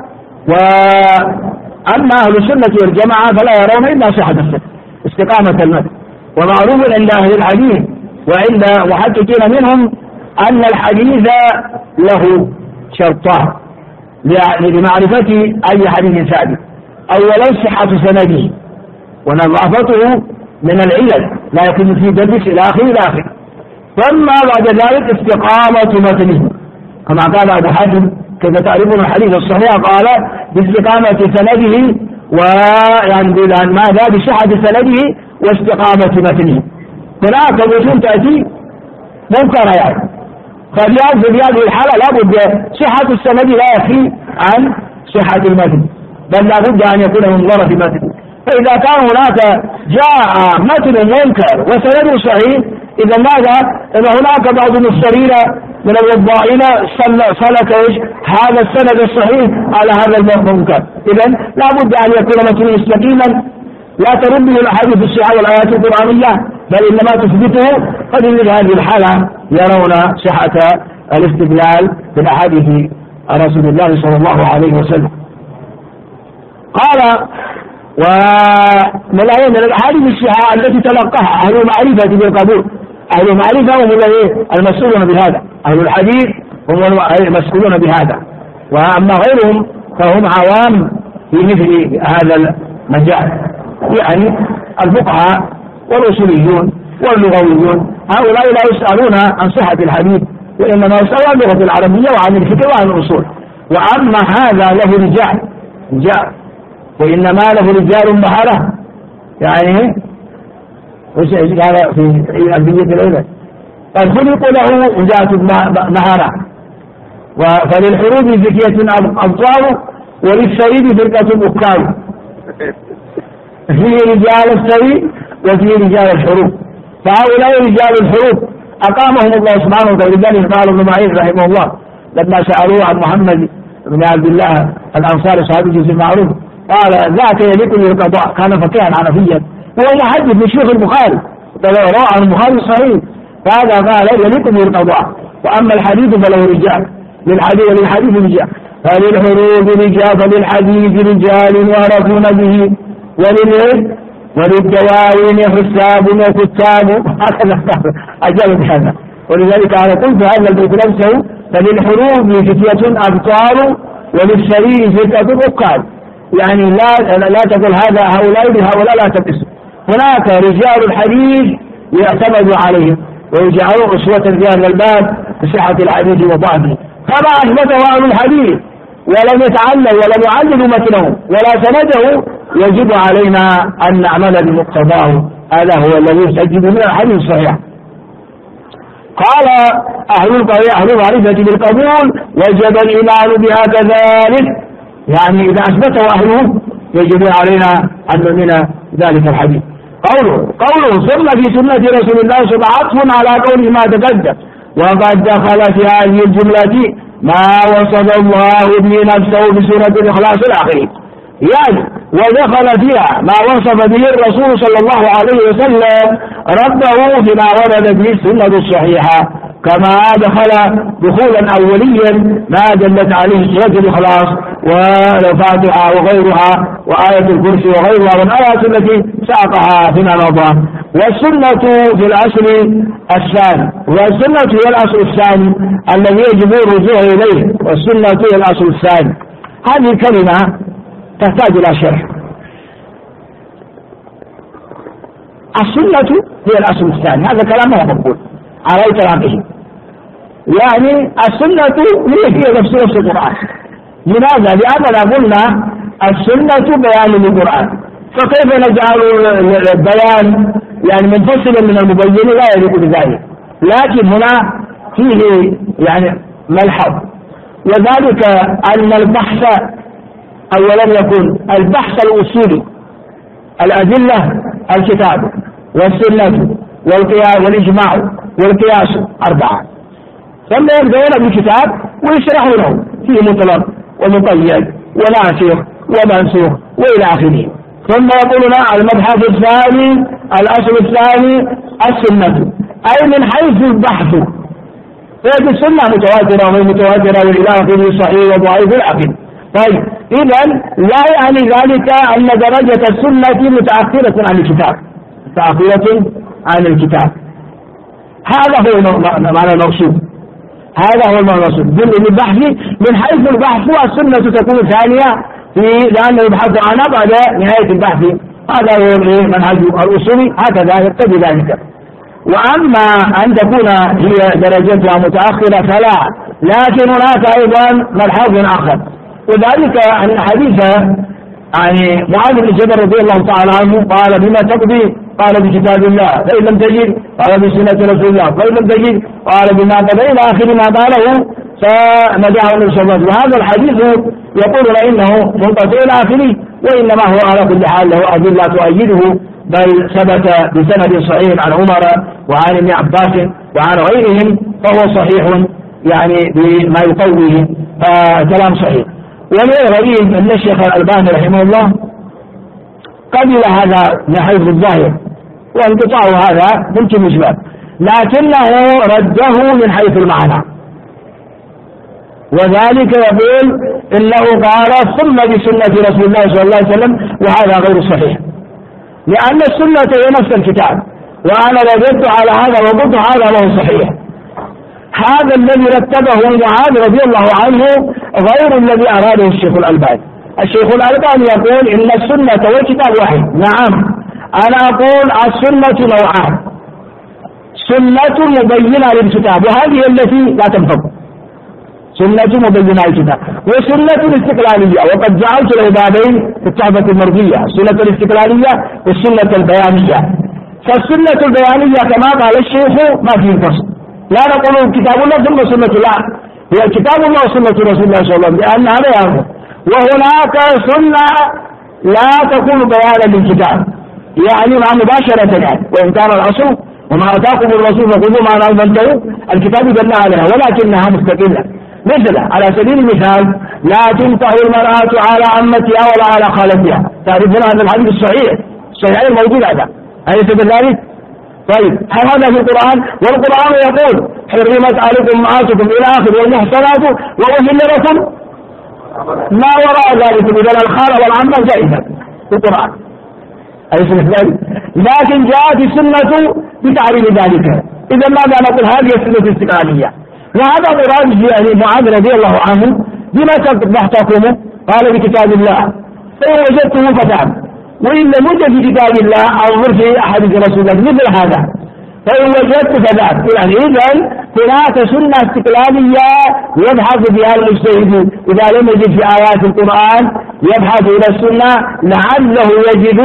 وأما أهل السنة والجماعة فلا يرون إلا صحة السنة استقامة المذهب. ومعروف عند أهل الحديث وعند محققين منهم أن الحديث له شرطان لمعرفة أي حديث ثابت: أولا صحة سنده ونظافته من العلل لا يكون فيه دبس إلى آخره إلى آخره. ثم بعد ذلك استقامة متنه كما قال أبو حاتم: كيف تعرفون الحديث الصحيح؟ قال: باستقامة سنده، ويعني ماذا؟ بصحة سنده واستقامة متنه. هناك وجوه تأتي منكرة يعني، ففي هذه الحالة لابد صحة السند لا يكفي عن صحة المتن، بل لابد أن يكون منظرة في متن. فإذا كان هناك جاء متن منكر وسند صحيح، إذا ماذا؟ إذا هناك بعض المفسرين من الوضائين سلك هذا السند الصحيح على هذا المنكر، إذا لابد أن يكون متن مستقيما لا ترده الأحاديث الصحيحة والآيات القرآنية، بل إنما تثبته. ففي هذه الحالة يرون صحة الاستدلال بالأحاديث رسول الله صلى الله عليه وسلم. قال: ومن الأحاديث الصحيحة التي تلقاها أهل المعرفة بالقبول. أهل المعرفة هم المسؤولون بهذا، أهل الحديث هم المسؤولون بهذا، وأما غيرهم فهم عوام في مثل هذا المجال، يعني الفقهاء والأصوليون واللغويون. هؤلاء لا يسألون عن صحة الحديث، وإنما يسألون عن اللغة العربية وعن الفقه وعن الأصول. وأما هذا له رجال رجال وإنما له رجال مهارة، يعني وش قال في البيت الأولى: قد خلقوا له ذات مهارة، فللحروب زكية أبطال وللسريد فرقة أكال. فيه رجال السري وفيه رجال الحروب، فهؤلاء رجال الحروب أقامهم الله سبحانه وتعالى. لذلك قال ابن معين رحمه الله لما سألوه عن محمد بن عبد الله الأنصاري صحابي الجزء المعروف، قال: ذاك يليق للقضاء، كان فقيها حنفيا وهو محدث من شيوخ البخاري روى عن البخاري صحيح، فهذا قال يليق للقضاء. وأما الحديث فله رجال، للحديث وللحديث رجال، فللحروب رجال فللحديث رجال يعرفون به، وللإيه وللدواوين حساب وكتاب. هكذا أجاب بهذا. ولذلك أنا قلت هذا البيت نفسه: فللحروب فتية أبطال وللسرير فتية عقال. يعني لا لا تقول هذا هؤلاء بهؤلاء، لا تقسم. هناك رجال الحديث يعتمد عليهم ويجعلون أسوة في هذا الباب بصحة الحديث وضعفه، فما أثبته أهل الحديث ولم يتعلل ولم يعلل متنه ولا سنده، يجب علينا أن نعمل بمقتضاه. هذا هو الذي يستجد من الحديث الصحيح. قال: أهل أهل المعرفة بالقبول وجب الإيمان بها كذلك، يعني إذا أثبته أهله يجب علينا أن نؤمن ذلك الحديث. قوله قوله ثم في سنة رسول الله صلى الله عليه وسلم عطف على قوله ما تقدم، وقد دخل في هذه الجملة ما وصف الله به نفسه بسورة الإخلاص الأخير، يعني ودخل فيها ما وصف به الرسول صلى الله عليه وسلم ربه بما ورد به السنة الصحيحة، كما دخل دخولا أوليا ما دلت عليه سورة الإخلاص والفاتحة وغيرها وآية الكرسي وغيرها والآيات التي ساقها فيما مضى. والسنة في الأصل الثاني، والسنة هي الأصل الثاني الذي يجب الرجوع إليه، والسنة هي الأصل الثاني. هذه الكلمة تحتاج إلى شرح. السنة هي الأصل الثاني، هذا كلام ما مقبول على إطلاقه، يعني السنة هي هي نفس نفس القرآن. لماذا؟ لأننا قلنا السنة بيان للقرآن، فكيف نجعل البيان يعني منفصلا من المبين؟ لا يليق بذلك. لكن هنا فيه يعني ملحظ، وذلك أن البحث أولا يكون البحث الأصولي، الأدلة الكتاب والسنة والقياس والإجماع والقياس أربعة، ثم يبدأون بالكتاب ويشرحونه فيه مطلق ومقيد وناسخ ومنسوخ وإلى آخره. ثم يقولون المبحث الثاني الأصل الثاني السنة، أي من حيث البحث، فهذه السنة متواترة وغير متواترة وإلى آخره صحيح وضعيف العقل. طيب إذا لا يعني ذلك أن درجة السنة متأخرة عن الكتاب، متأخرة عن الكتاب. هذا هو معنى المقصود، هذا هو المقصود بالبحث من حيث البحث. السنة تكون ثانية في لأنه يبحث عنها بعد نهاية البحث، هذا هو منهج الأصولي، هكذا يقتضي ذلك. وأما أن تكون هي درجتها متأخرة فلا، لكن هناك أيضا ملحظ آخر، وذلك أن حديث يعني معاذ بن جبل رضي الله تعالى عنه قال بما تقضي؟ قال بكتاب الله، فإن لم تجد قال بسنة رسول الله، فإن لم تجد قال بما قضى إلى آخر ما قاله فمدحه النبي صلى الله عليه وسلم. وهذا الحديث يقول إنه منقطع إلى آخره، وإنما هو على كل حال له أدلة تؤيده، بل ثبت بسند صحيح عن عمر وعن ابن عباس وعن غيرهم، فهو صحيح يعني بما يقويه، فكلام صحيح. والغريب أن الشيخ الألباني رحمه الله قبل هذا من حيث الظاهر، وانقطاع هذا ممكن يجبر، لكنه رده من حيث المعنى، وذلك يقول إنه قال ثم بسنة رسول الله صلى الله عليه وسلم، وهذا غير صحيح، لأن السنة هي نفس الكتاب، وأنا رددت على هذا وقلت هذا هو صحيح. هذا الذي رتبه معاذ رضي الله عنه غير الذي أراده الشيخ الألباني. الشيخ الألباني يقول إن السنة والكتاب واحد. نعم، أنا أقول السنة نوعان، سنة مبينة للكتاب وهذه التي لا تنفض، سنة مبينة للكتاب، وسنة الاستقلالية، وقد جعلت له بابين في التحفة المرضية، السنة الاستقلالية والسنة البيانية. فالسنة البيانية كما قال الشيخ ما فيه فصل، لا نقول كتاب الله ثم سنة الله، هي كتاب الله وسنة رسول الله صلى الله عليه وسلم، لأن هذا يعرف. وهناك سنة لا تكون بيانا للكتاب، يعني مع مباشرة يعني، وإن كان الأصل وما أتاكم الرسول فخذوا ما نزلته الكتاب دل عليها، ولكنها مستقلة. مثل على سبيل المثال لا تنكح المرأة على عمتها ولا على خالتها، تعرفون هذا الحديث الصحيح الصحيح الموجود هذا، أليس كذلك؟ طيب هل هذا في القرآن؟ والقرآن يقول حرمت عليكم أمهاتكم إلى آخر والمحصنات وأحل لكم ما وراء ذلك، إذا الخالة والعمة جائزة في القرآن، أليس كذلك؟ لكن جاءت السنة بتعريف ذلك. إذا ماذا نقول؟ هذه السنة الاستقلالية. وهذا مراد يعني معاذ رضي الله عنه بما تحكمه؟ قال بكتاب الله، فإن وجدته فتعب، وإن لم يوجد في كتاب الله أنظر في أحاديث رسول الله مثل هذا، فإن وجدت فذاك. يعني إذا هناك سنة استقلالية يبحث بها المجتهد، إذا لم يجد في آيات القرآن يبحث إلى السنة لعله يجد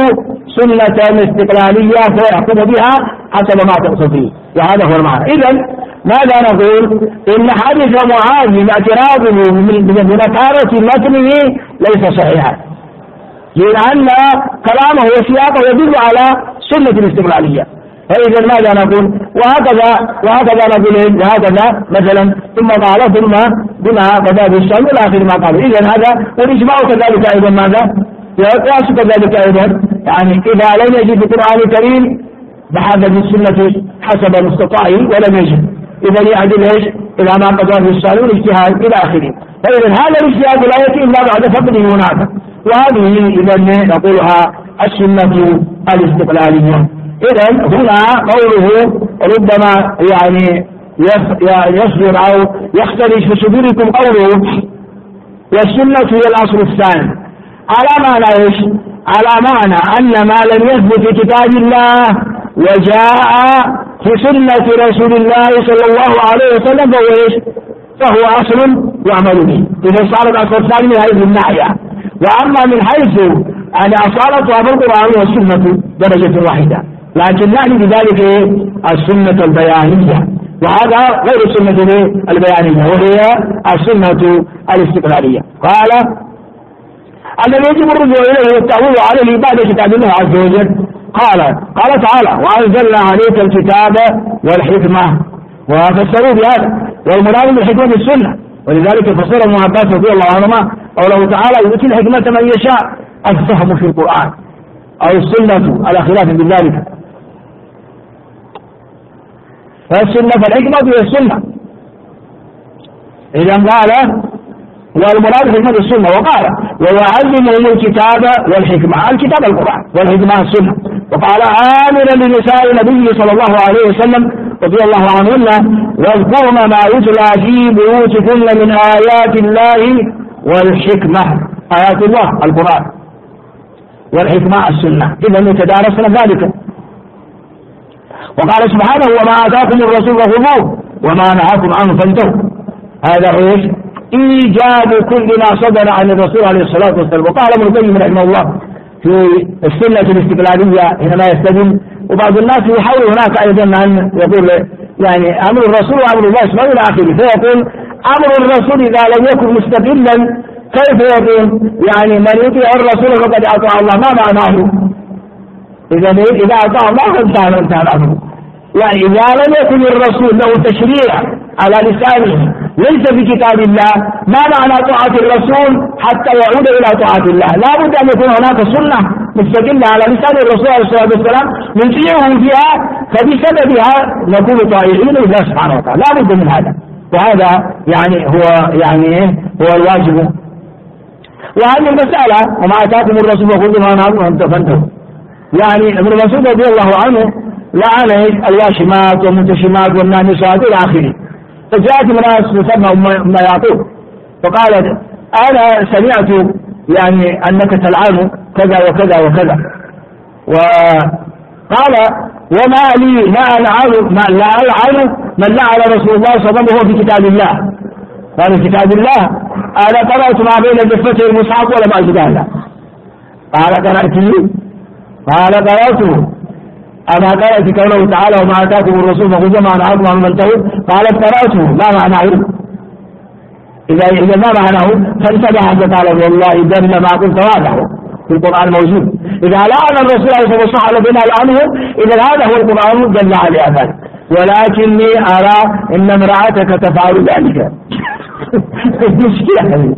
سنة استقلالية فيحكم بها حسب ما تقصد، وهذا هو المعنى. إذا ماذا نقول؟ إن حديث معاذ من اعتراضه من نكارة متنه ليس صحيحا، لأن كلامه وسياقه يدل على سنة الاستقلالية. فإذا ماذا نقول؟ وهكذا وهكذا نقول وهكذا مثلا ثم قال ثم بما بدا بالشام إلى آخر ما قال. إذا هذا والإجماع كذلك أيضا ماذا؟ والقياس كذلك أيضا، يعني إذا لم يجد في القرآن الكريم بحث بالسنة حسب المستطاع ولم يجد، إذا يعدل إيش؟ إلى ما قضى في الصالح والاجتهاد إلى آخره. فإذا هذا الاجتهاد لا يأتي إلا بعد فضله هناك، وهذه إذا نقولها السنة الاستقلالية. إذا هنا قوله ربما يعني يصدر أو يختلج في صدوركم قوله والسنة هي الأصل الثاني، على معنى إيش؟ على معنى أن ما لم يثبت في كتاب الله وجاء في سنة رسول الله صلى الله عليه وسلم فهو إيش؟ فهو أصل يعمل به. إذا صار الأصل الثاني من هذه الناحية. وأما من حيث أن أصالتها في القرآن والسنة درجة واحدة، لكن نعني بذلك السنة البيانية، وهذا غير السنة البيانية وهي السنة الاستقلالية. قال الذي يجب الرجوع إليه والتعويل عليه بعد كتاب الله عز وجل. قال قال تعالى وأنزلنا عليك الكتاب والحكمة، وفسروا بهذا، والمراد بالحكمة السنة، ولذلك فسر ابن عباس رضي الله عنهما قوله تعالى يؤتي الحكمة من يشاء، الفهم في القرآن. أو السنة على خلاف بذلك. فالسنة فالحكمة هي السنة. إذا قال والمراد حكمة السنة، وقال ويعلمهم الكتاب والحكمة، الكتاب القرآن والحكمة السنة. وقال آمرا لنساء النبي صلى الله عليه وسلم رضي الله عنهن واذكرن ما يتلى في بيوتكن من آيات الله والحكمة، آيات الله القرآن والحكمة السنة، إذا يتدارسن ذلك. وقال سبحانه وما آتاكم الرسول فخذوه وما نهاكم عنه فانتهوا. هذا ايش؟ إيجاب كل ما صدر عن الرسول عليه الصلاة والسلام. وقال ابن القيم رحمه الله في السنة الاستقلالية حينما يستدل، وبعض الناس يحاول هناك أيضا أن يقول يعني أمر الرسول وأمر الله سبحانه إلى آخره، فيقول أمر الرسول إذا لم يكن مستقلا كيف يكون؟ يعني من يطيع الرسول فقد أطاع الله، ما معناه؟ إذا إذا أطاع الله فانتهى انتهى الأمر. يعني إذا لم يكن الرسول له تشريع على لسانه ليس في كتاب الله، ما معنى طاعة الرسول حتى يعود إلى طاعة الله؟ لا بد أن يكون هناك سنة مستقلة على لسان الرسول عليه الصلاة والسلام نطيعه فيها، فبسببها نكون طائعين لله سبحانه وتعالى، لا بد من هذا. وهذا يعني هو يعني هو الواجب. وهذه المسألة وما آتاكم الرسول فخذوه وما نهاكم عنه فانتهوا، يعني ابن مسعود رضي الله عنه لعن الواشمات والمتشمات والنامصات إلى آخره. فجاءت ناس تسمى أم يعقوب فقالت أنا سمعت يعني أنك تلعن كذا وكذا وكذا، وقال وما لي ما ألعن ما لا ألعن من لعن رسول الله صلى الله عليه وسلم وهو في كتاب الله. قال في كتاب الله أنا قرأت ما بين دفتي المصحف ولا ما أجدها. قال قرأت قال قرأته أما قرأت قوله تعالى وما آتاكم الرسول فخذوه وما نهاكم عنه فانتهوا. قالت قرأته ما معناه؟ إذا إذا ما معناه؟ فانتبه فقال والله دل ما قلت واضح في القرآن موجود. إذا لعن الرسول عليه الصلاة والسلام الذين لعنه إذا هذا هو القرآن دل على ذلك، ولكني أرى إن امرأتك تفعل ذلك. المشكلة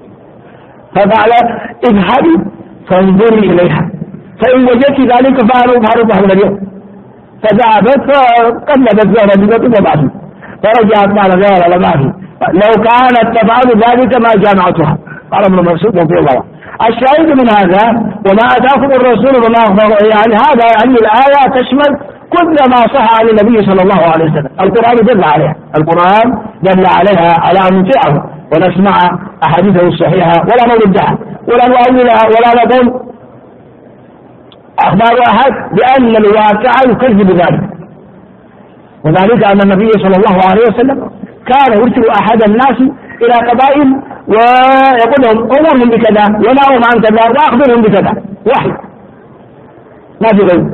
فقال اذهبي فانظري إليها فإن وجدت ذلك فأعرضها من اليوم. فذهبت فقلبت بها رجلة وبعثت فرجعت قال لا لا ما في، لو كانت تفعل ذلك ما جامعتها. قال ابن مسعود رضي الله عنه. الشاهد من هذا وما آتاكم الرسول وما أخبره، يعني هذا يعني الآية تشمل كل ما صح عن النبي صلى الله عليه وسلم. القرآن دل عليها، القرآن دل عليها على أن نطيعه ونسمع أحاديثه الصحيحة ولا نردها ولا نؤولها ولا نقول أخبار أحد بأن الواقع يكذب ذلك. وذلك أن النبي صلى الله عليه وسلم كان يرسل أحد الناس إلى قبائل ويقول لهم أمرهم بكذا ونههم عن كذا وأخبرهم بكذا، وحي ما في غير،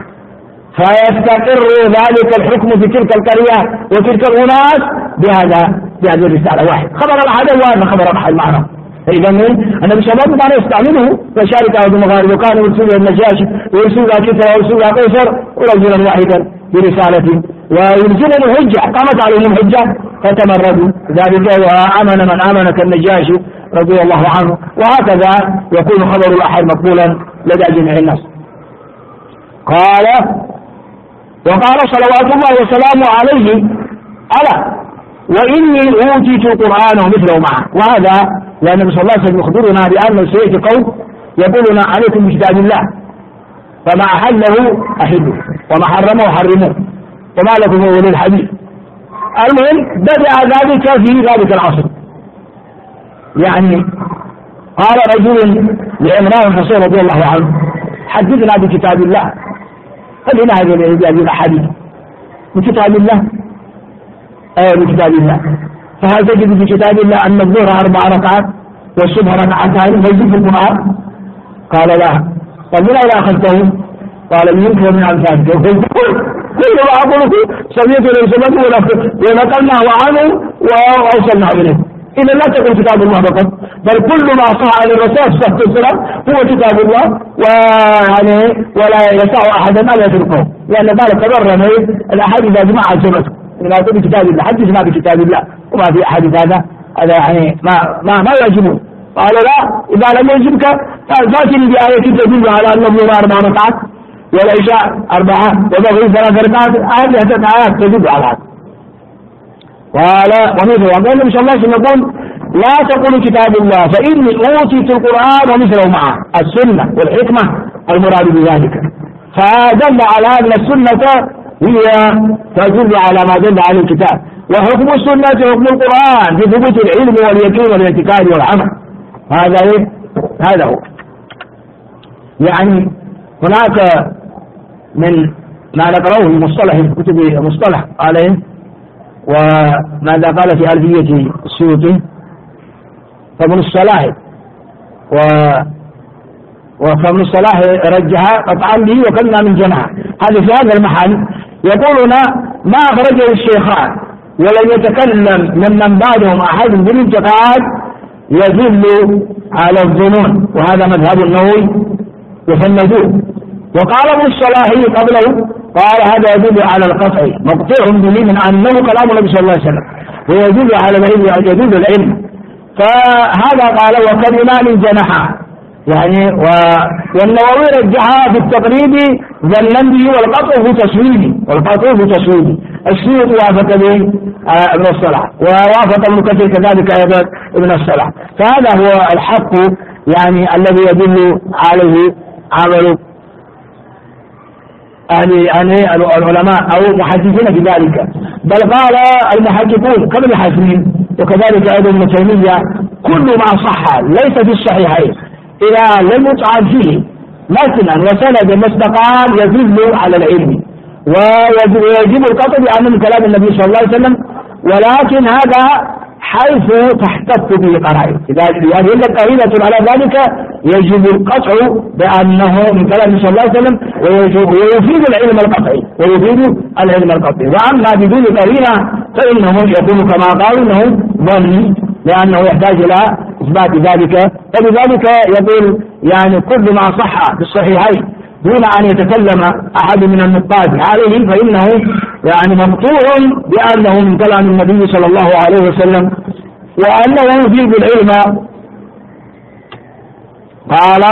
فيستقر ذلك الحكم في تلك القرية وتلك الأناس بهذا بهذه الرسالة، وحي خبر الأحد وهذا خبر الأحد معنا. فإذا النبي صلى الله عليه وسلم يستعمله وشارك أهل المغارب، وكان يرسل النجاشي ويرسل كسرى ويرسل قيصر ورجلا واحدا برسالة ويرسل الحجة، قامت عليهم الحجة فتمردوا ذلك وآمن من آمن كالنجاشي رضي الله عنه. وهكذا يكون خبر الأحد مقبولا لدى جميع الناس. قال وقال صلوات الله وسلامه عليه ألا وإني أوتيت القرآن ومثله معه. وهذا لأن النبي صلى الله عليه وسلم يخبرنا بأن سيأتي قوم يقولون عليكم بكتاب الله فما أحله أحله وما حرمه حرموه وما لكم أولي الحديث. المهم بدأ ذلك في ذلك العصر. يعني قال رجل لعمران الحصين رضي الله عنه حدثنا بكتاب الله، فلنا هذه الأحاديث من كتاب الله آه من كتاب الله. فهل تجد في كتاب الله أن الظهر أربع ركعات والصبح ركعتان فيجب في القرآن؟ قال لا. قال من أين أخذته؟ قال يمكن من أمثالك. كل ما أقوله سميت الإنسان ونقلناه عنه وأوصلناه إليه. إذا لا تكن كتاب الله فقط، بل كل ما صح عن الرسول صلى الله عليه وسلم هو كتاب الله، ويعني ولا يسع أحدا ما لا يتركه، لأن ذلك ضر الأحاديث جماعة جمعته إذا أعطوا بكتاب الله حدثنا بكتاب الله وما في أحاديث هذا هذا يعني ما ما ما يعجبون. قال لا إذا لم يعجبك فاتني بآية تدل على أن الظهر أربع ركعات والعشاء أربعة والمغرب ثلاث ركعات، هذه آيات تدل على هذا. قال ومثله قال النبي صلى الله عليه وسلم يقول لا تقولوا كتاب الله فإني أوتيت القرآن ومثله معه، السنة والحكمة المراد بذلك. فدل على أن السنة هي تدل على ما دل عليه الكتاب، وحكم السنة حكم القرآن في ثبوت العلم واليقين والاعتقاد والعمل. هذا إيه؟ هذا هو. يعني هناك من ما نقرأه في مصطلح كتب مصطلح عليه، وماذا قال في ألفية السيوطي، فمن الصلاح و وفمن الصلاح رجها قطعا به وكلنا من جناح. هذا في هذا المحل يقولون ما أخرجه الشيخان ولم يتكلم ممن بعدهم أحد بالانتقاد يدل على الظنون، وهذا مذهب النووي يفندوه. وقال ابن الصلاح قبله قال هذا يدل على القطع مقطوع به من أنه كلام النبي صلى الله عليه وسلم ويدل على العلم، يدل العلم. فهذا قال وكلمان جنحا، يعني و... والنووي رجحها في التقريب ظنا به والقطع في تصويبه، والقطع في تصويبه. السيوطي وافق به ابن الصلاح، ووافق ابن كثير كذلك ايضا ابن الصلاح. فهذا هو الحق يعني الذي يدل عليه عمل أهل العلماء أو محدثين في ذلك. بل قال المحققون كابن حزم وكذلك أيضا ابن تيمية كل ما صح ليس في الصحيحين إذا لم يطعن فيه مثلا وسند ما استقال يدل على العلم، ويجب القطع بأنه من كلام النبي صلى الله عليه وسلم، ولكن هذا حيث تحتف به قرائن. إذا يعني قرينة على ذلك يجب القطع بأنه من كلام صلى الله عليه وسلم، ويفيد العلم القطعي ويفيد العلم القطعي. وأما بدون قرينة فإنه يكون كما قالوا إنه ظني، لأنه يحتاج إلى إثبات ذلك. فلذلك يقول يعني كل ما صح في الصحيحين دون أن يتكلم أحد من النقاد عليه فإنه يعني مقطوع بأنه من كلام النبي صلى الله عليه وسلم وأنه يفيد العلم. قال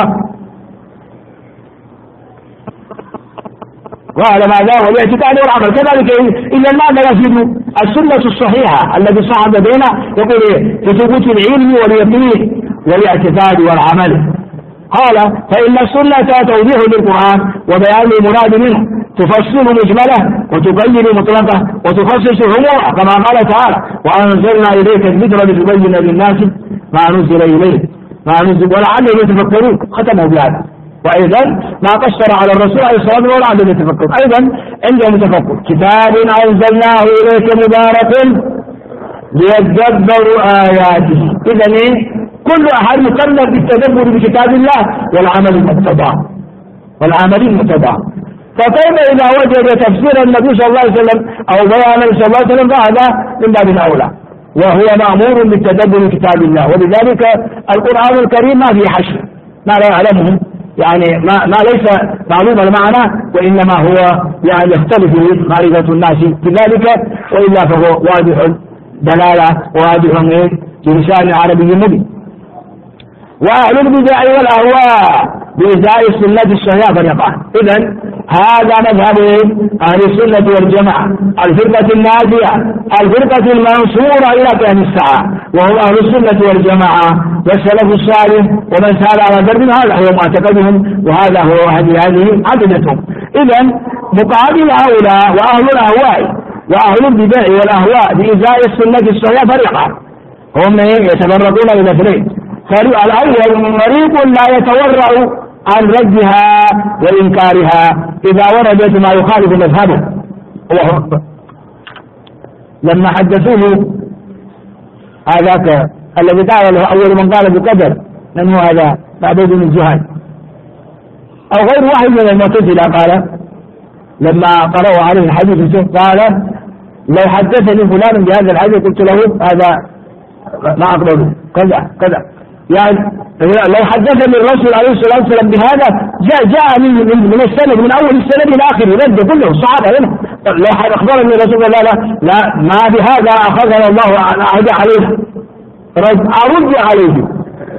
قال ماذا والاعتقاد والعمل كذلك. إذا ماذا يفيد السنة الصحيحة التي صعد بينها يقول إيه؟ في ثبوت العلم واليقين والاعتقاد والعمل. قال فإن السنة توضيح للقرآن وبيان المراد منه، تفصل مجمله وتبين مطلقه وتخصص الأمور كما قال تعالى وأنزلنا إليك الذكر لتبين للناس ما نزل إليه ما نزل ولعلهم يتفكرون. ختموا بهذا. وأيضا ما قصر على الرسول عليه الصلاة والسلام ولعلهم يتفكرون. أيضا عندهم تفكر. كتاب أنزلناه إليك مبارك ليتدبروا آياته. إذن إيه؟ كل أحد مكلف بالتدبر بكتاب الله والعمل المقتضى والعمل المقتضى. فكيف إذا وجد تفسير النبي صلى الله عليه وسلم أو بيان النبي صلى الله عليه وسلم فهذا من باب الأولى، وهو مأمور بالتدبر بكتاب الله. ولذلك القرآن الكريم ما فيه حشر، ما لا يعلمه يعني ما, ما ليس معلوم المعنى، وإنما هو يعني يختلف معرفة الناس بذلك، وإلا فهو واضح دلالة واضح بلسان عربي مبين. وأهل البدع والأهواء بإزاء السنة الصحيحة فريقان. إذن هذا مذهب أهل السنة والجماعة، الفرقة الناجية الفرقة المنصورة إلى قيام الساعة، وهم أهل السنة والجماعة والسلف الصالح ومن سار على دربهم. هذا هو معتقدهم وهذا هو هذه عقيدتهم. إذن مقابل هؤلاء وأهل الأهواء وأهل البدع والأهواء بإزاء السنة الصحيحة فريقان، هم يتفرقون إلى اثنين. الأول فريق لا يتورع عن ردها وإنكارها إذا وردت ما يخالف مذهبه. لما حدثوه هذاك الذي قال له أول من قال بقدر من هو هذا معبود من الجهال أو غير واحد من المعتزلة، قال لما قرأوا عليه الحديث قال لو حدثني فلان بهذا الحديث قلت له هذا ما أقبله كذا كذا. يعني لو حدثني الرسول عليه الصلاة والسلام بهذا جاء جاء من من السند من أول السند إلى آخره رد كله الصحابة هنا. لو أخبرني الرسول لا لا لا ما بهذا أخذنا الله عهد عليه رد أرد عليه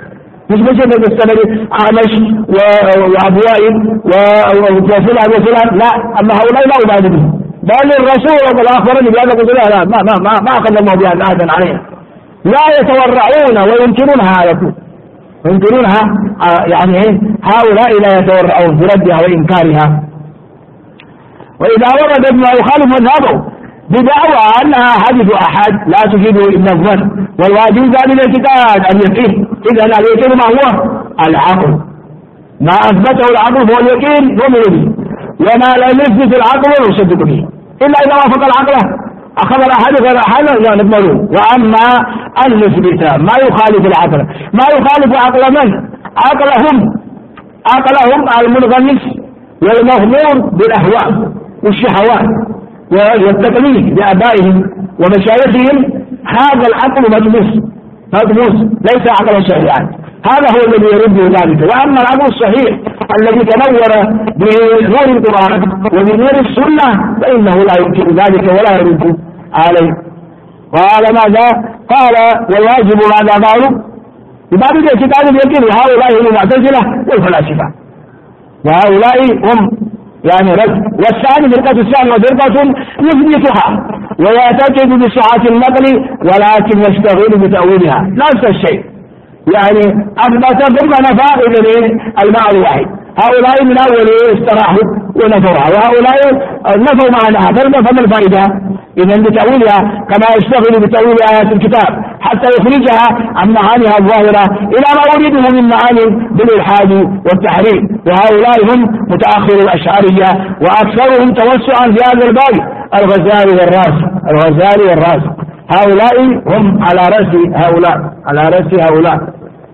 مش مثل السند أعمش وأبو وائل وفلان وفلان، لا، أما هؤلاء لا أبالي بهم، بل الرسول والآخرين بهذا قلت لا لا ما ما ما ما أخذ الله بها أحدا علينا، لا يتورعون وينكرونها يكون وينكرونها يعني هؤلاء لا يتورعون بردها وإنكارها. وإذا ورد ما يخالف مذهبه بدعوى أنها حديث أحد لا تفيد إلا الظن، والواجب ذلك الاعتقاد اليقين. إذا اليقين ما هو؟ العقل، ما أثبته العقل هو اليقين نؤمن به، وما لم يثبت العقل نصدق به، إلا إذا وافق العقل أخذ الأحد غير أحد لا نقبله. وأما أن نثبت ما يخالف العقل، ما يخالف عقل من؟ عقلهم عقلهم المنغمس والمغمور بالأهواء والشهوات والتقليد بآبائهم ومشايخهم، هذا العقل مدموس مدموس ليس عقلا صحيحا، هذا هو الذي يرد ذلك. وأما العقل الصحيح الذي تنور بنور القرآن وبنور السنة فإنه لا يمكن ذلك ولا يرد عليه. قال ماذا؟ قال والواجب ماذا قالوا؟ بباب الاعتقاد اليقين، هؤلاء هم المعتزلة والفلاسفة، وهؤلاء هم يعني رد. والثاني فرقة الثانية وفرقة يثبتها ويعتقد بصحة النقل ولكن يشتغل بتأويلها نفس الشيء، يعني أثبت فرقة نفى إذن المعنى الواحد، هؤلاء من أول استراحوا ونفوها، وهؤلاء نفوا معناها، فما الفائدة؟ إذن بتأويلها كما يشتغل بتأويل آيات الكتاب حتى يخرجها عن معانيها الظاهرة إلى ما أريده من معاني بالإلحاد والتحريف. وهؤلاء هم متأخر الأشعرية وأكثرهم توسعا في هذا الباب الغزالي والرازي الغزالي والرازي هؤلاء هم على رأس هؤلاء على رأس هؤلاء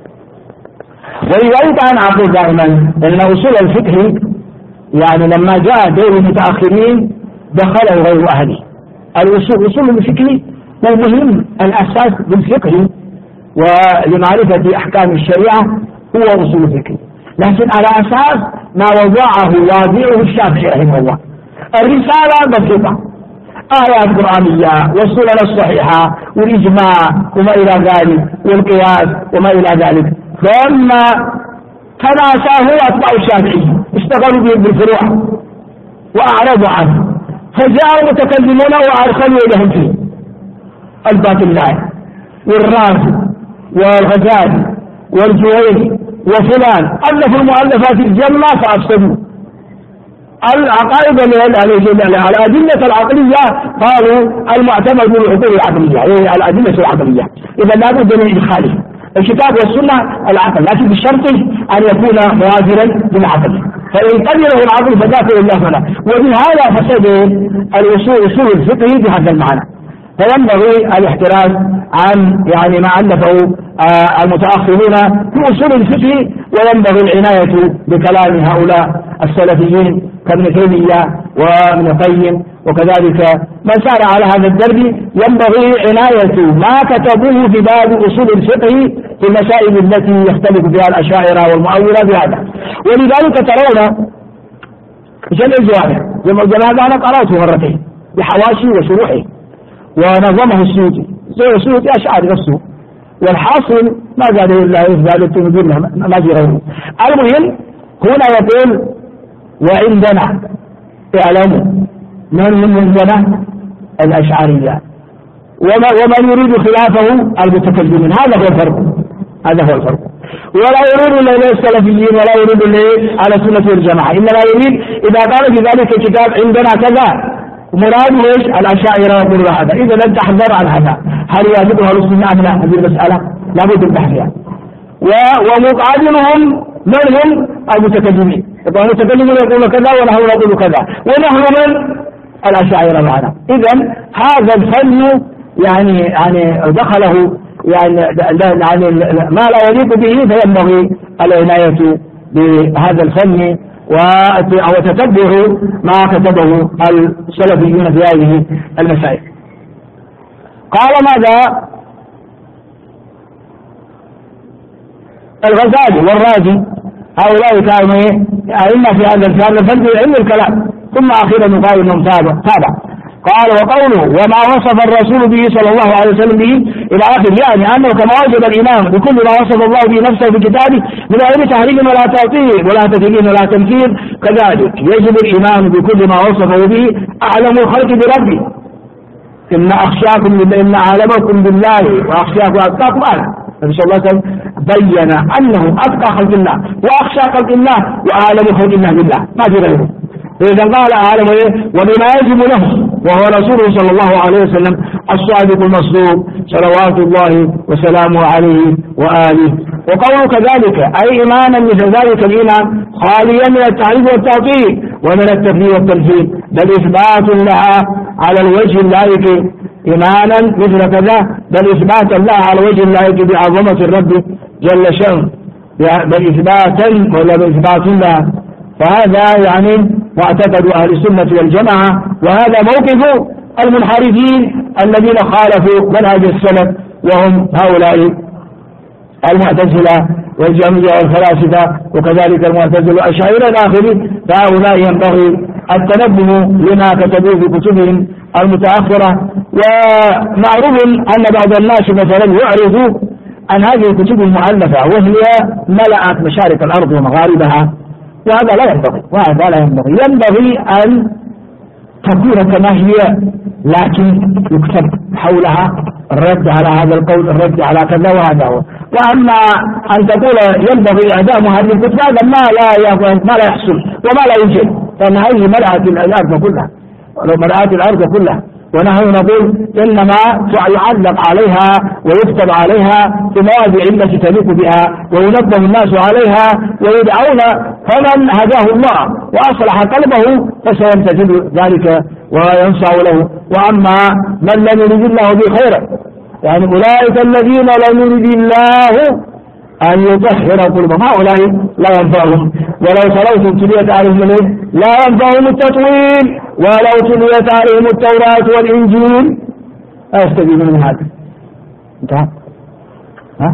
ولذلك أنا أقول دائما أن أصول الفقه يعني لما جاء دور المتأخرين دخل غير أهله. الأصول أصول الفقه هو مهم، الأساس بالفقه ولمعرفة أحكام الشريعة هو أصول الفقه، لكن على أساس ما وضعه واضعه الشافعي رحمه الله. الرسالة بسيطة، آيات قرآنية والسنن الصحيحة والإجماع وما إلى ذلك والقياس وما إلى ذلك، فلما تناساه أتباع الشافعي اشتغلوا بهم بالفروع وأعرضوا عنه، فجاءوا المتكلمون وأرسلوا إليهم فيه الباطلات والرازي والغزالي والجويني وفلان ألفوا المؤلفات الجمة فأفسدوا العقائد الأدلة العقلية، قالوا المعتمد من العقول العقلية هي الأدلة العقلية، إذا لا بد من إدخاله الكتاب والسنة العقل، لكن بشرط أن يكون موازنا للعقل، فإن قدره العقل فذاك الله فلا. ومن هذا فسد الأصول أصول الفقه بهذا المعنى، فينبغي الاحتراز عن يعني ما ألفه آه المتأخرون في أصول الفقه، وينبغي العناية بكلام هؤلاء السلفيين كابن تيمية وابن القيم، وكذلك من سار على هذا الدرب ينبغي عناية ما كتبوه في باب أصول الفقه في المسائل التي يختلف فيها الأشاعرة والمؤولة بهذا. ولذلك ترون جمع الجوامع جمع الجوامع أنا قرأته مرتين بحواشي وشروحه ونظمه السيوطي، السيوطي أشعري نفسه، والحاصل ما زاد إلا إثبات التنظيم ما في غيره. المهم هنا يقول وعندنا اعلموا من هم عندنا الأشعرية ومن يريد خلافه المتكلمين، هذا هو الفرق هذا هو الفرق ولا يريد إلا السلفيين ولا يريد إلا على السنة والجماعة، إنما يريد إذا قال في ذلك الكتاب عندنا كذا مراده ايش؟ الأشاعرة يقولون هذا، إذا لن تحذر عن هذا، هل يجبها السنة أم لا؟ هذه المسألة لابد من بحثها. ومقابلهم من هم؟ المتكلمين، المتكلمون يقولون كذا ونحن نقول كذا ونحن من الأشاعرة معنا. إذا هذا الفن يعني يعني دخله يعني, يعني ما لا يليق به، فينبغي العناية بهذا الفن وتتبع ما كتبه السلفيون في هذه المسائل. قال ماذا؟ الغزالي والرازي هؤلاء كانوا أئمة في هذا الفن، الفن علم الكلام، ثم أخيرا يقال أنهم تابع. قال وقوله وما وصف الرسول به صلى الله عليه وسلم به إلى آخر، يعني أنه كما وجب الإمام بكل ما وصف الله به نفسه في كتابه من غير تحريم ولا تعطيل ولا تكليم ولا تمثيل، كذلك يجب الإيمان بكل ما وصفه به أعلم الخلق بربه. إن أخشاكم بالله إن أعلمكم بالله وأخشاكم أتقاكم أعلم. النبي صلى الله عليه وسلم بين أنه أتقى خلق الله وأخشى خلق الله وأعلم خلق الله بالله، ما في غيره. فإذا قال أعلم وبما يجب له وهو رسوله صلى الله عليه وسلم الصادق المصدوق صلوات الله وسلامه عليه وآله. وقوله كذلك أي إيمانا مثل ذلك الإيمان خاليا من التعريف والتعطيل ومن التكليف والتمثيل، بل إثبات لها على الوجه اللائق إيمانا مثل كذا، بل إثباتا لها على الوجه اللائق بعظمة الرب جل شأنه، بل إثباتا ولا بإثبات لها. فهذا يعني معتقد أهل السنة والجماعة، وهذا موقف المنحرفين الذين خالفوا منهج السلف وهم هؤلاء المعتزلة والجهمية والفلاسفة وكذلك المعتزلة والأشاعرة الآخرين. فهؤلاء ينبغي التنبه لما كتبوا في كتبهم المتأخرة. ومعروف أن بعض الناس مثلا يعرضوا عن هذه الكتب المؤلفة وهي ملأت مشارق الأرض ومغاربها، وهذا لا ينبغي وهذا لا ينبغي ينبغي أن تكون كما هي، لكن يكتب حولها الرد على هذا القول، الرد على كذا وهذا هو. وأما أن تقول ينبغي إعدام هذه الكتب هذا ما لا ما لا يحصل وما لا يوجد، لأن هذه ملأت الأرض كلها ولو ملأت الأرض كلها. ونحن نقول إنما يعلق عليها ويكتب عليها في مواضع التي تليق بها وينبه الناس عليها ويدعون، فمن هداه الله وأصلح قلبه فسيمتثل ذلك وينصع له. وأما من لم يرد الله به خيرا، يعني أولئك الذين لم يرد الله أن يطهر قلوبهم هؤلاء لا ينفعهم، ولو صلوتم تليت عليهم لا ينفعهم التطويل، ولو تليت عليهم التوراة والإنجيل لا يستفيدون من هذا. انتهى. ها؟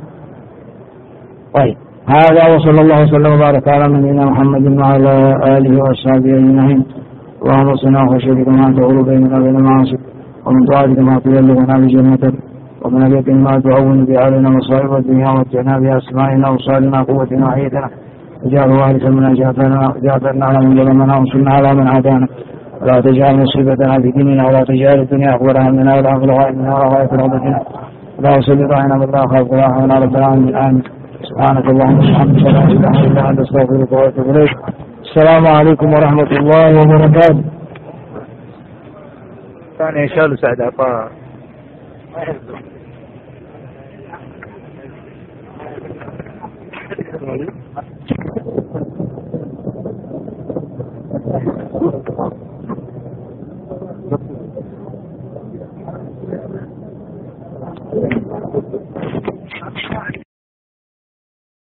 طيب هذا وصلى الله وسلم وبارك على نبينا محمد وعلى آله وأصحابه أجمعين. اللهم صل وسلم كما تقول بيننا وبين معاصيك، ومن طاعتك ما تبلغنا بجنتك، ومن اليقين ما تعون به علينا مصائب الدنيا ومتعنا بأسمائنا وأبصارنا قوتنا وحياتنا، واجعله وارثا منا جعلنا على من ظلمنا وانصرنا على من عادانا، ولا تجعل مصيبتنا في ديننا، ولا تجعل الدنيا أكبر همنا ولا مبلغ علمنا ولا غاية رغبتنا، ولا تسلط علينا بالله خلق ولا حول ولا قوة إلا بالله. سبحانك اللهم وبحمدك لا إله إلا أنت أستغفرك وأتوب إليك. السلام عليكم ورحمة الله وبركاته. ثاني شال سعد عطاء Thank you.